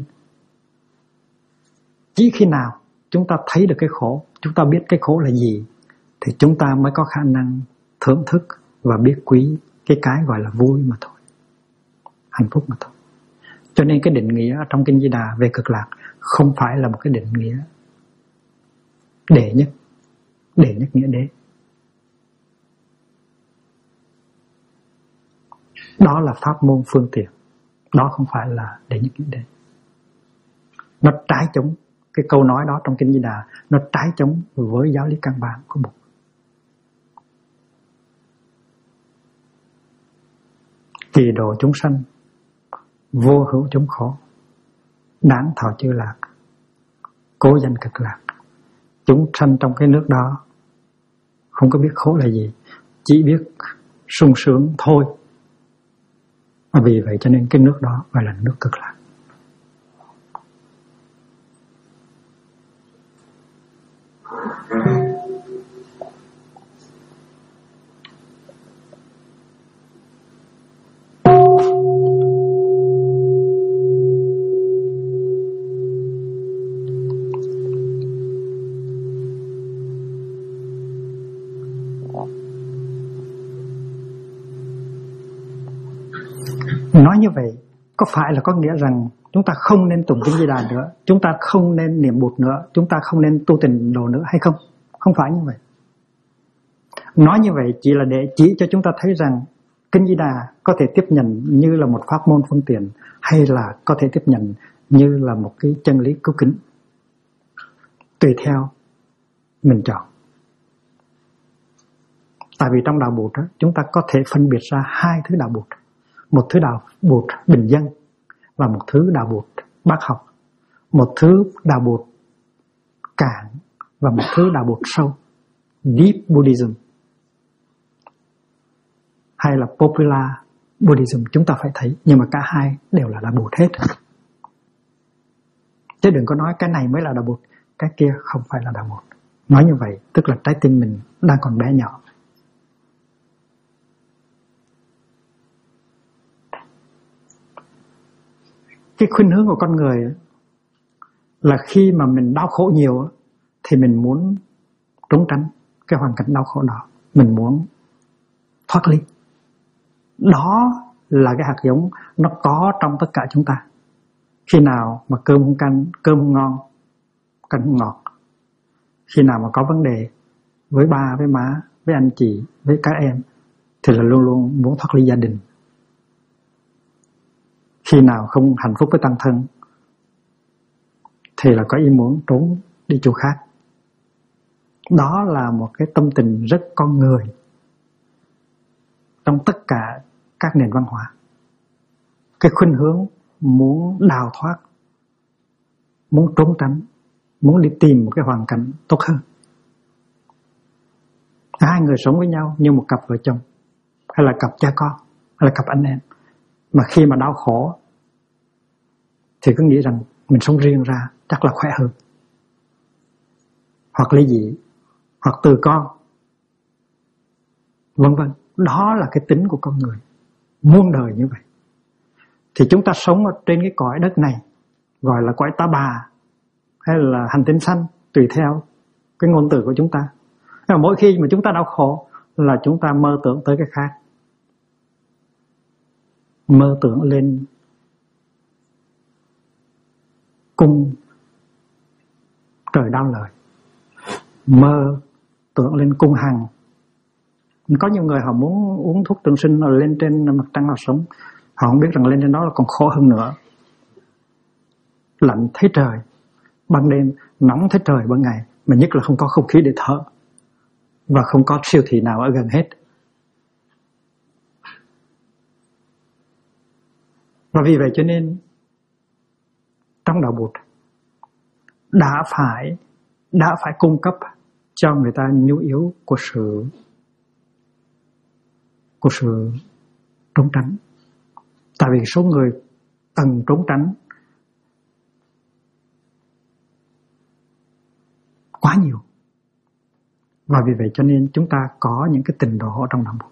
S1: chỉ khi nào chúng ta thấy được cái khổ, chúng ta biết cái khổ là gì, thì chúng ta mới có khả năng thưởng thức và biết quý cái gọi là vui mà thôi, hạnh phúc mà thôi. Cho nên cái định nghĩa trong Kinh Di Đà về cực lạc không phải là một cái định nghĩa đệ nhất nghĩa đế. Đó là pháp môn phương tiện, đó không phải là đệ nhất nghĩa đế. Nó trái chống, cái câu nói đó trong Kinh Di Đà nó trái chống với giáo lý căn bản của Bụt. Tỳ độ chúng sanh, vô hữu chúng khổ, đáng thọ chư lạc, cố danh cực lạc. Chúng sanh trong cái nước đó không có biết khổ là gì, chỉ biết sung sướng thôi. Vì vậy cho nên cái nước đó gọi là nước cực lạc. Nói như vậy có phải là có nghĩa rằng chúng ta không nên tụng Kinh Di Đà nữa, chúng ta không nên niệm Bụt nữa, chúng ta không nên tu Tịnh Độ nữa hay không? Không phải như vậy. Nói như vậy chỉ là để chỉ cho chúng ta thấy rằng Kinh Di Đà có thể tiếp nhận như là một pháp môn phương tiện, hay là có thể tiếp nhận như là một cái chân lý cứu kính, tùy theo mình chọn. Tại vì trong đạo Bụt đó, chúng ta có thể phân biệt ra hai thứ đạo Bụt. Một thứ đạo Bụt bình dân và một thứ đạo Bụt bác học. Một thứ đạo Bụt cạn và một thứ đạo Bụt sâu, Deep Buddhism, hay là Popular Buddhism. Chúng ta phải thấy, nhưng mà cả hai đều là đạo Bụt hết. Chứ đừng có nói cái này mới là đạo Bụt, cái kia không phải là đạo Bụt. Nói như vậy tức là trái tim mình đang còn bé nhỏ. Cái khuynh hướng của con người là khi mà mình đau khổ nhiều thì mình muốn trốn tránh cái hoàn cảnh đau khổ đó, mình muốn thoát ly. Đó là cái hạt giống nó có trong tất cả chúng ta. Khi nào mà cơm không canh, cơm không ngon, canh không ngọt, khi nào mà có vấn đề với ba, với má, với anh chị, với các em thì là luôn luôn muốn thoát ly gia đình. Khi nào không hạnh phúc với tăng thân thì là có ý muốn trốn đi chỗ khác. Đó là một cái tâm tình rất con người trong tất cả các nền văn hóa. Cái khuynh hướng muốn đào thoát, muốn trốn tránh, muốn đi tìm một cái hoàn cảnh tốt hơn. Hai người sống với nhau như một cặp vợ chồng, hay là cặp cha con, hay là cặp anh em, mà khi mà đau khổ thì cứ nghĩ rằng mình sống riêng ra chắc là khỏe hơn, hoặc ly dị, hoặc từ con, vân vân. Đó là cái tính của con người muôn đời như vậy. Thì chúng ta sống ở trên cái cõi đất này gọi là cõi Ta Bà hay là hành tinh xanh, tùy theo cái ngôn từ của chúng ta. Nhưng mà mỗi khi mà chúng ta đau khổ là chúng ta mơ tưởng tới cái khác, mơ tưởng lên cung trời đau lời, mơ tưởng lên cung hằng. Có nhiều người họ muốn uống thuốc trường sinh rồi lên trên mặt trăng họ sống, họ không biết rằng lên trên đó là còn khổ hơn nữa. Lạnh thấy trời ban đêm, nóng thấy trời ban ngày, mà nhất là không có không khí để thở, và không có siêu thị nào ở gần hết. Và vì vậy cho nên trong đạo Bụt đã phải cung cấp cho người ta nhu yếu của sự trốn tránh. Tại vì số người cần trốn tránh quá nhiều. Và vì vậy cho nên chúng ta có những cái trình độ ở trong đạo Bụt.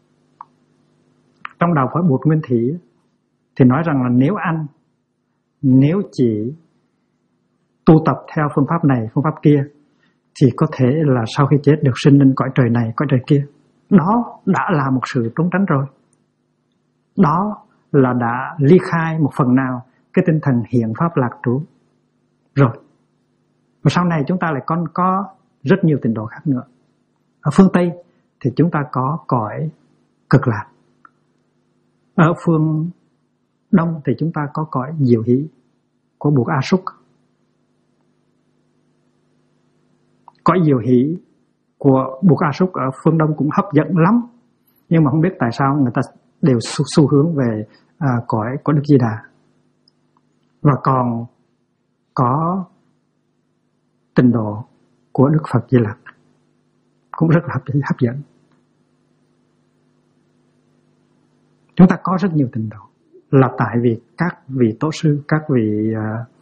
S1: Trong đạo Phật Bụt Nguyên Thủy thì nói rằng là nếu chỉ tu tập theo phương pháp này, phương pháp kia, thì có thể là sau khi chết được sinh lên cõi trời này, cõi trời kia. Đó đã là một sự trốn tránh rồi. Đó là đã ly khai một phần nào cái tinh thần hiện pháp lạc trú rồi. Và sau này chúng ta lại còn có rất nhiều trình độ khác nữa. Ở phương Tây thì chúng ta có cõi cực lạc. Ở phương Đông thì chúng ta có cõi diệu hỷ của Bụt A Súc. Cõi diệu hỷ của Bụt A Súc ở phương Đông cũng hấp dẫn lắm, nhưng mà không biết tại sao người ta đều xu hướng về cõi của Đức Di Đà. Và còn có trình độ của Đức Phật Di Lặc cũng rất là hấp dẫn. Chúng ta có rất nhiều trình độ, là tại vì các vị tổ sư, các vị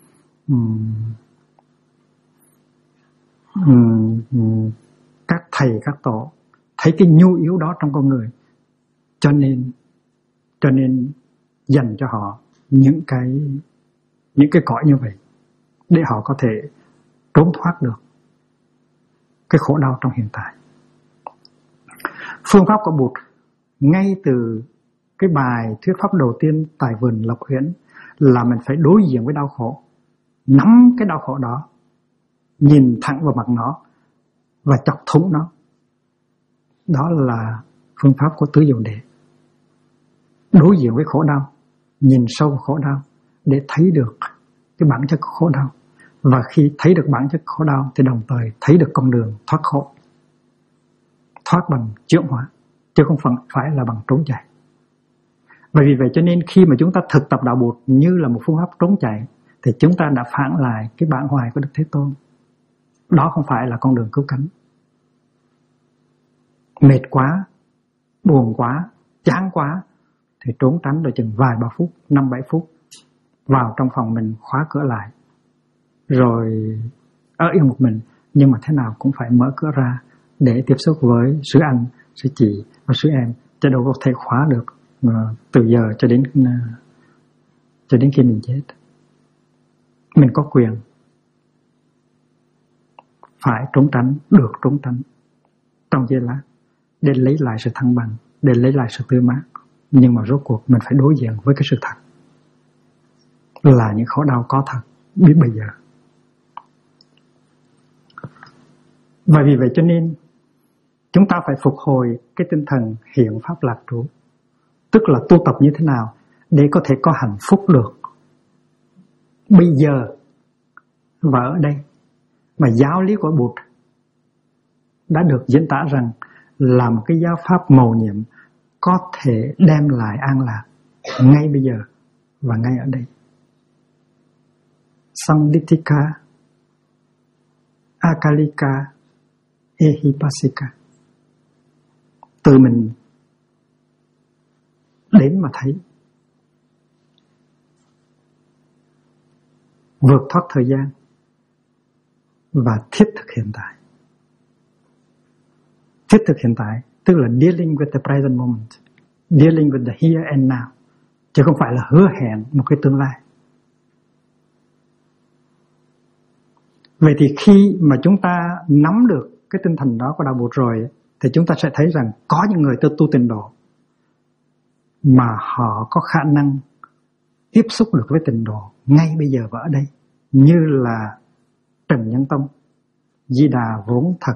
S1: các thầy, các tổ thấy cái nhu yếu đó trong con người, cho nên dành cho họ những cái cõi như vậy để họ có thể trốn thoát được cái khổ đau trong hiện tại. Phương pháp của Bụt ngay từ cái bài thuyết pháp đầu tiên tại vườn Lộc Uyển là mình phải đối diện với đau khổ, nắm cái đau khổ đó, nhìn thẳng vào mặt nó và chọc thủng nó. Đó là phương pháp của Tứ Diệu Đế. Đối diện với khổ đau, nhìn sâu vào khổ đau để thấy được cái bản chất của khổ đau. Và khi thấy được bản chất khổ đau thì đồng thời thấy được con đường thoát khổ. Thoát bằng chuyển hóa, chứ không phải là bằng trốn chạy. Và vì vậy cho nên khi mà chúng ta thực tập đạo Bụt như là một phương pháp trốn chạy thì chúng ta đã phản lại cái bản hoài của Đức Thế Tôn. Đó không phải là con đường cứu cánh. Mệt quá, buồn quá, chán quá thì trốn tránh được chừng vài ba phút, 5-7 phút, vào trong phòng mình khóa cửa lại, rồi ở yên một mình. Nhưng mà thế nào cũng phải mở cửa ra để tiếp xúc với sư anh, sư chị và sư em, chứ đâu có thể khóa được từ giờ cho cho đến khi mình chết. Mình có quyền phải trốn tránh, được trốn tránh trong giây lát để lấy lại sự thăng bằng, để lấy lại sự tươi mát. Nhưng mà rốt cuộc mình phải đối diện với cái sự thật là những khổ đau có thật biết bây giờ. Và vì vậy cho nên chúng ta phải phục hồi cái tinh thần hiện pháp lạc trú, tức là tu tập như thế nào để có thể có hạnh phúc được bây giờ và ở đây. Mà giáo lý của Bụt đã được diễn tả rằng là một cái giáo pháp mầu nhiệm có thể đem lại an lạc ngay bây giờ và ngay ở đây. Samdittika, Akalika, Ehipasika. Từ mình đến mà thấy, vượt thoát thời gian và thiết thực hiện tại. Thiết thực hiện tại tức là dealing with the present moment, dealing with the here and now, chứ không phải là hứa hẹn một cái tương lai. Vậy thì khi mà chúng ta nắm được cái tinh thần đó của Đạo Bụt rồi, thì chúng ta sẽ thấy rằng có những người tu tịnh độ mà họ có khả năng tiếp xúc được với tịnh độ ngay bây giờ và ở đây, như là Trần Nhân Tông, Di Đà vốn thật.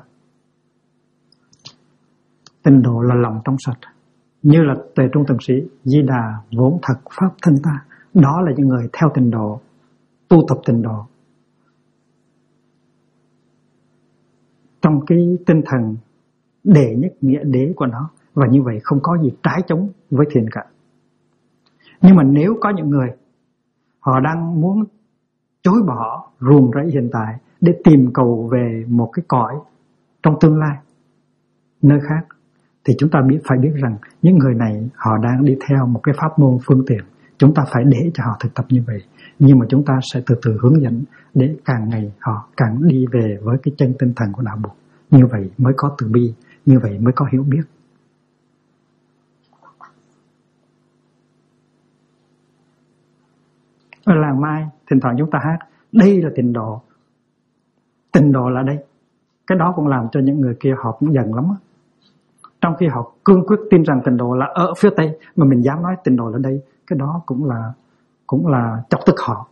S1: Tịnh độ là lòng trong sạch, như là Tề Trung Tần Sĩ, Di Đà vốn thật pháp thân ta. Đó là những người theo tịnh độ, tu tập tịnh độ, trong cái tinh thần đệ nhất nghĩa đế của nó, và như vậy không có gì trái chống với thiền cả. Nhưng mà nếu có những người họ đang muốn chối bỏ ruồng rẫy hiện tại để tìm cầu về một cái cõi trong tương lai, nơi khác, thì chúng ta phải biết rằng những người này họ đang đi theo một cái pháp môn phương tiện. Chúng ta phải để cho họ thực tập như vậy, nhưng mà chúng ta sẽ từ từ hướng dẫn để càng ngày họ càng đi về với cái chân tinh thần của Đạo Bụt. Như vậy mới có từ bi, như vậy mới có hiểu biết. Ở làng Mai thỉnh thoảng chúng ta hát đây là tịnh độ, tịnh độ là đây. Cái đó cũng làm cho những người kia họ cũng giận lắm. Trong khi họ cương quyết tin rằng tịnh độ là ở phía Tây, mà mình dám nói tịnh độ là đây, cái đó cũng là chọc tức họ.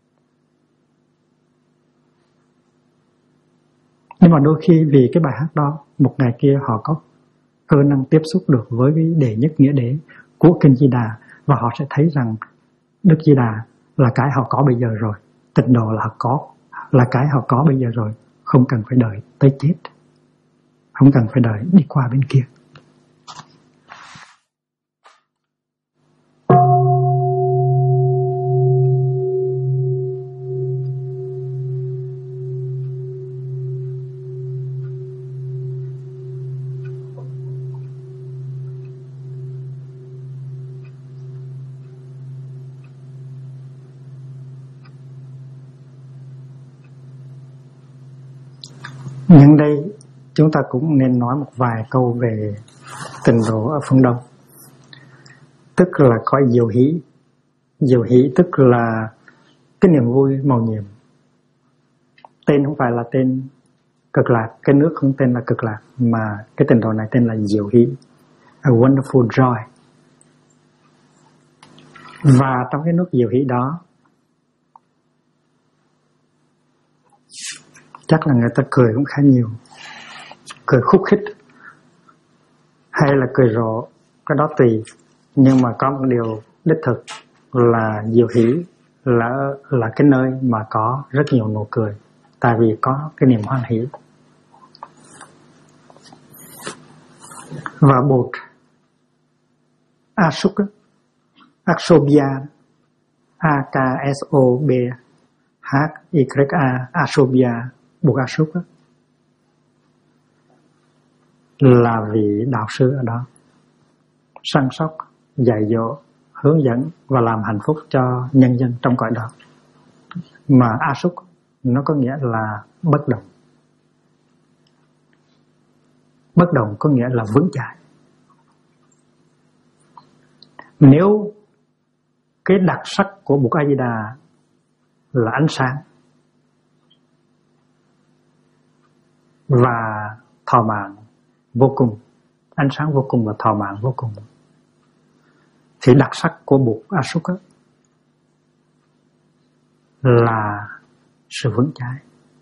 S1: Nhưng mà đôi khi vì cái bài hát đó, một ngày kia họ có cơ năng tiếp xúc được với cái đệ nhất nghĩa đế của Kinh Di Đà, và họ sẽ thấy rằng Đức Di Đà là cái họ có bây giờ rồi, tịnh độ là cái họ có bây giờ rồi, không cần phải đợi tới chết, không cần phải đợi đi qua bên kia. Nhưng đây chúng ta cũng nên nói một vài câu về tịnh độ ở phương Đông. Tức là có diệu hỷ. Diệu hỷ tức là cái niềm vui mầu nhiệm. Tên không phải là tên cực lạc, cái nước không tên là cực lạc, mà cái tịnh độ này tên là diệu hỷ, a wonderful joy. Và trong cái nước diệu hỷ đó, chắc là người ta cười cũng khá nhiều, cười khúc khích hay là cười rộ, cái đó tùy. Nhưng mà có một điều đích thực là diệu hỷ là cái nơi mà có rất nhiều nụ cười, tại vì có cái niềm hoan hỷ. Và Bụt Aksobhya, A-K-S-O-B-H-Y-A, Aksobhya, Bụt Asuk là vị đạo sư ở đó, săn sóc, dạy dỗ, hướng dẫn và làm hạnh phúc cho nhân dân trong cõi đó. Mà Asuk nó có nghĩa là bất động. Bất động có nghĩa là vững chãi. Nếu Cái đặc sắc của Bụt A Di Đà là ánh sáng và thọ mạng vô cùng, ánh sáng vô cùng và thọ mạng vô cùng. Thì đặc sắc của Bụt Ashoka là sự vững chãi.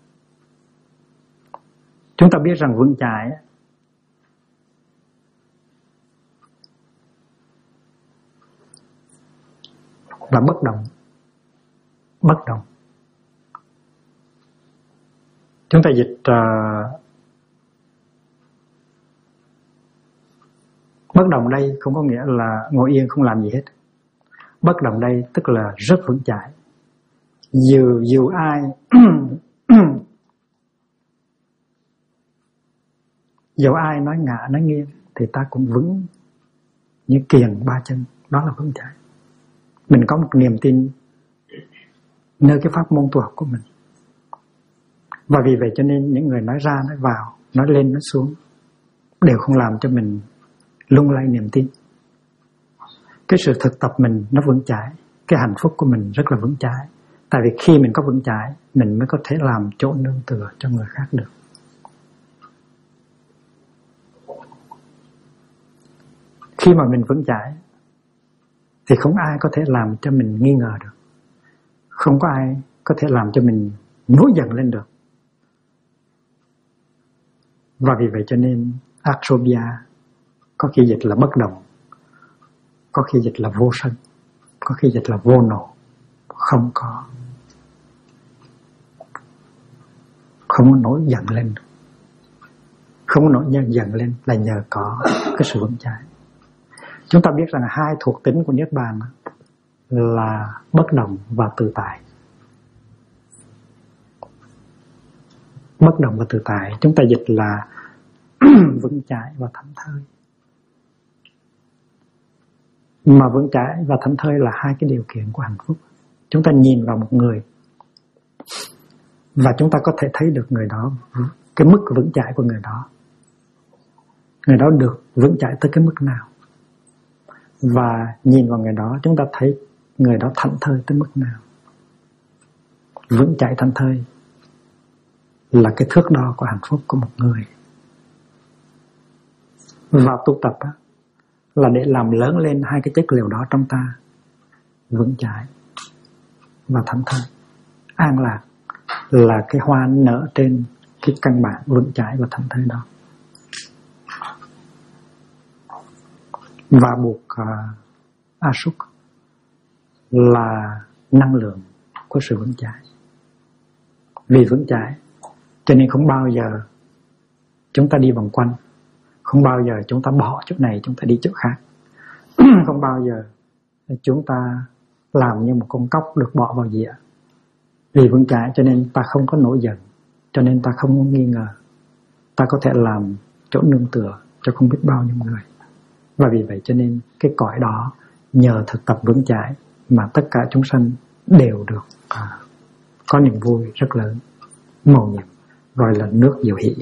S1: Chúng ta biết rằng vững chãi là bất động. Bất động. Chúng ta dịch bất động đây không có nghĩa là ngồi yên không làm gì hết. Bất động đây tức là rất vững chãi. Dù ai dù ai nói ngã nói nghiêng thì ta cũng vững như kiềng ba chân. Đó là vững chãi. Mình có một niềm tin nơi cái pháp môn tu học của mình. Và vì vậy cho nên những người nói ra nói vào, nói lên nói xuống đều không làm cho mình lung lay niềm tin. Cái sự thực tập mình nó vững chãi, cái hạnh phúc của mình rất là vững chãi. Tại vì khi mình có vững chãi, mình mới có thể làm chỗ nương tựa cho người khác được. Khi mà mình vững chãi thì không ai có thể làm cho mình nghi ngờ được. Không có ai có thể làm cho mình nổi giận lên được. Và vì vậy cho nên Akshobhya có khi dịch là bất động, có khi dịch là vô sân, có khi dịch là vô nộ. Không có nổi giận lên. Không có nổi giận lên là nhờ có cái sự vững chãi. Chúng ta biết rằng hai thuộc tính của Niết Bàn là bất động và tự tại. Bất động và tự tại chúng ta dịch là vững chãi và thảnh thơi. Mà vững chãi và thảnh thơi là hai cái điều kiện của hạnh phúc. Chúng ta nhìn vào một người và chúng ta có thể thấy được người đó, cái mức vững chãi của người đó. Người đó được vững chãi tới cái mức nào. Và nhìn vào người đó chúng ta thấy người đó thảnh thơi tới mức nào. Vững chãi thảnh thơi là cái thước đo của hạnh phúc của một người. Và tu tập là để làm lớn lên hai cái chất liệu đó trong ta. Vững chãi và thảnh thơi. An lạc là cái hoa nở trên cái căn bản vững chãi và thảnh thơi đó. Và Bụt Ashoka là năng lượng của sự vững chãi. Vì vững chãi cho nên không bao giờ chúng ta đi vòng quanh, không bao giờ chúng ta bỏ chỗ này chúng ta đi chỗ khác, không bao giờ chúng ta làm như một con cóc được bỏ vào dĩa. Vì vững chãi cho nên ta không có nổi giận, cho nên ta không có nghi ngờ, ta có thể làm chỗ nương tựa cho không biết bao nhiêu người. Và vì vậy cho nên cái cõi đó nhờ thực tập vững chãi mà tất cả chúng sanh đều được có niềm vui rất lớn, mầu nhiệm, gọi là nước diệu hỷ.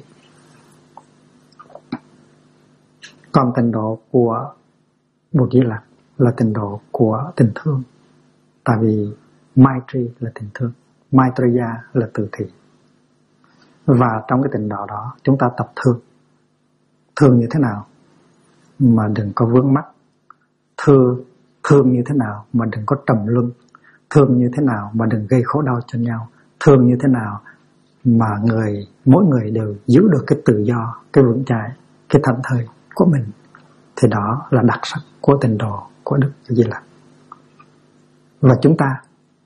S1: Còn tịnh độ của Bụt Di Lặc là tịnh độ của tình thương. Tại vì Maitri là tình thương, Maitreya là từ thị. Và trong cái tịnh độ đó chúng ta tập thương. Thương như thế nào mà đừng có vướng mắc, thương như thế nào mà đừng có trầm luân, thương như thế nào mà đừng gây khổ đau cho nhau, thương như thế nào mà mỗi người đều giữ được cái tự do, cái vững chãi, cái thảnh thơi của mình. Thì đó là đặc sắc của tịnh độ của Đức Di Lặc. Và chúng ta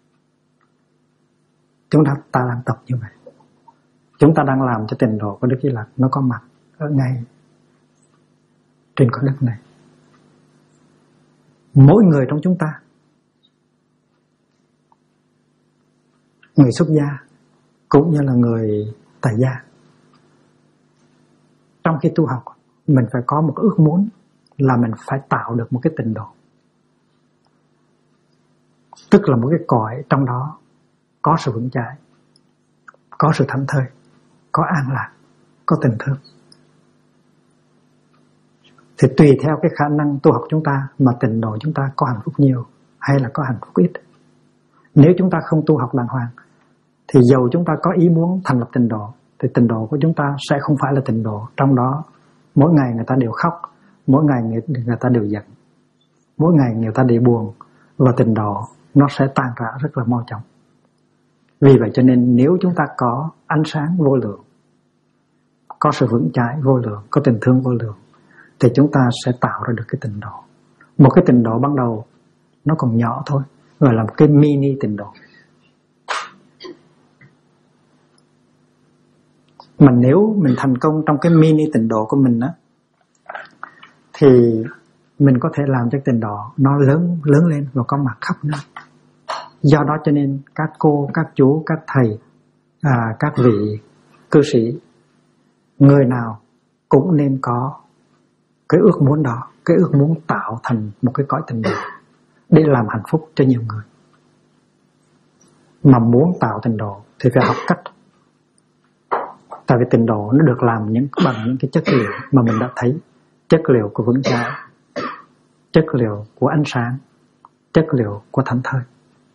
S1: đang tập như vậy. Chúng ta đang làm cho tịnh độ của Đức Di Lặc nó có mặt ở ngay trên cõi đất này. Mỗi người trong chúng ta, người xuất gia cũng như là người tại gia, trong khi tu học mình phải có một ước muốn là mình phải tạo được một cái tịnh độ, tức là một cái cõi trong đó có sự vững chãi, có sự thảnh thơi, có an lạc, có tình thương. Thì tùy theo cái khả năng tu học chúng ta mà tịnh độ chúng ta có hạnh phúc nhiều hay là có hạnh phúc ít. Nếu chúng ta không tu học đàng hoàng thì dầu chúng ta có ý muốn thành lập tịnh độ thì tịnh độ của chúng ta sẽ không phải là tịnh độ. Trong đó mỗi ngày người ta đều khóc, mỗi ngày người ta đều giận, mỗi ngày người ta đều buồn, và tịnh độ nó sẽ tan rã rất là mau chóng. Vì vậy cho nên nếu chúng ta có ánh sáng vô lượng, có sự vững chãi vô lượng, có tình thương vô lượng, thì chúng ta sẽ tạo ra được cái tịnh độ. Một cái tịnh độ ban đầu nó còn nhỏ thôi, gọi là một cái mini tịnh độ. Mà nếu mình thành công trong cái mini tịnh độ của mình á, thì mình có thể làm cho tịnh độ nó lớn lên và có mặt khắp nơi. Do đó cho nên các cô, các chú, các thầy, các vị cư sĩ, người nào cũng nên có cái ước muốn đó, cái ước muốn tạo thành một cái cõi tịnh độ để làm hạnh phúc cho nhiều người. Mà muốn tạo tịnh độ thì phải học cách. Tại vì tịnh độ nó được làm bằng những cái chất liệu mà mình đã thấy. Chất liệu của vững chãi, chất liệu của ánh sáng, chất liệu của thảnh thơi,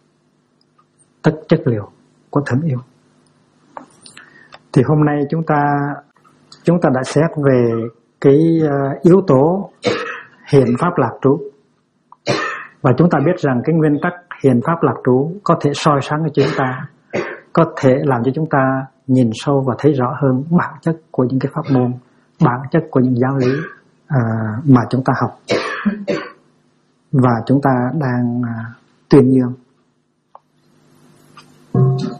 S1: chất liệu của thương yêu. Thì hôm nay chúng ta đã xét về cái yếu tố hiện pháp lạc trú. Và chúng ta biết rằng cái nguyên tắc hiện pháp lạc trú có thể soi sáng cho chúng ta, có thể làm cho chúng ta nhìn sâu và thấy rõ hơn bản chất của những cái pháp môn, bản chất của những giáo lý mà chúng ta học và chúng ta đang tuyên dương.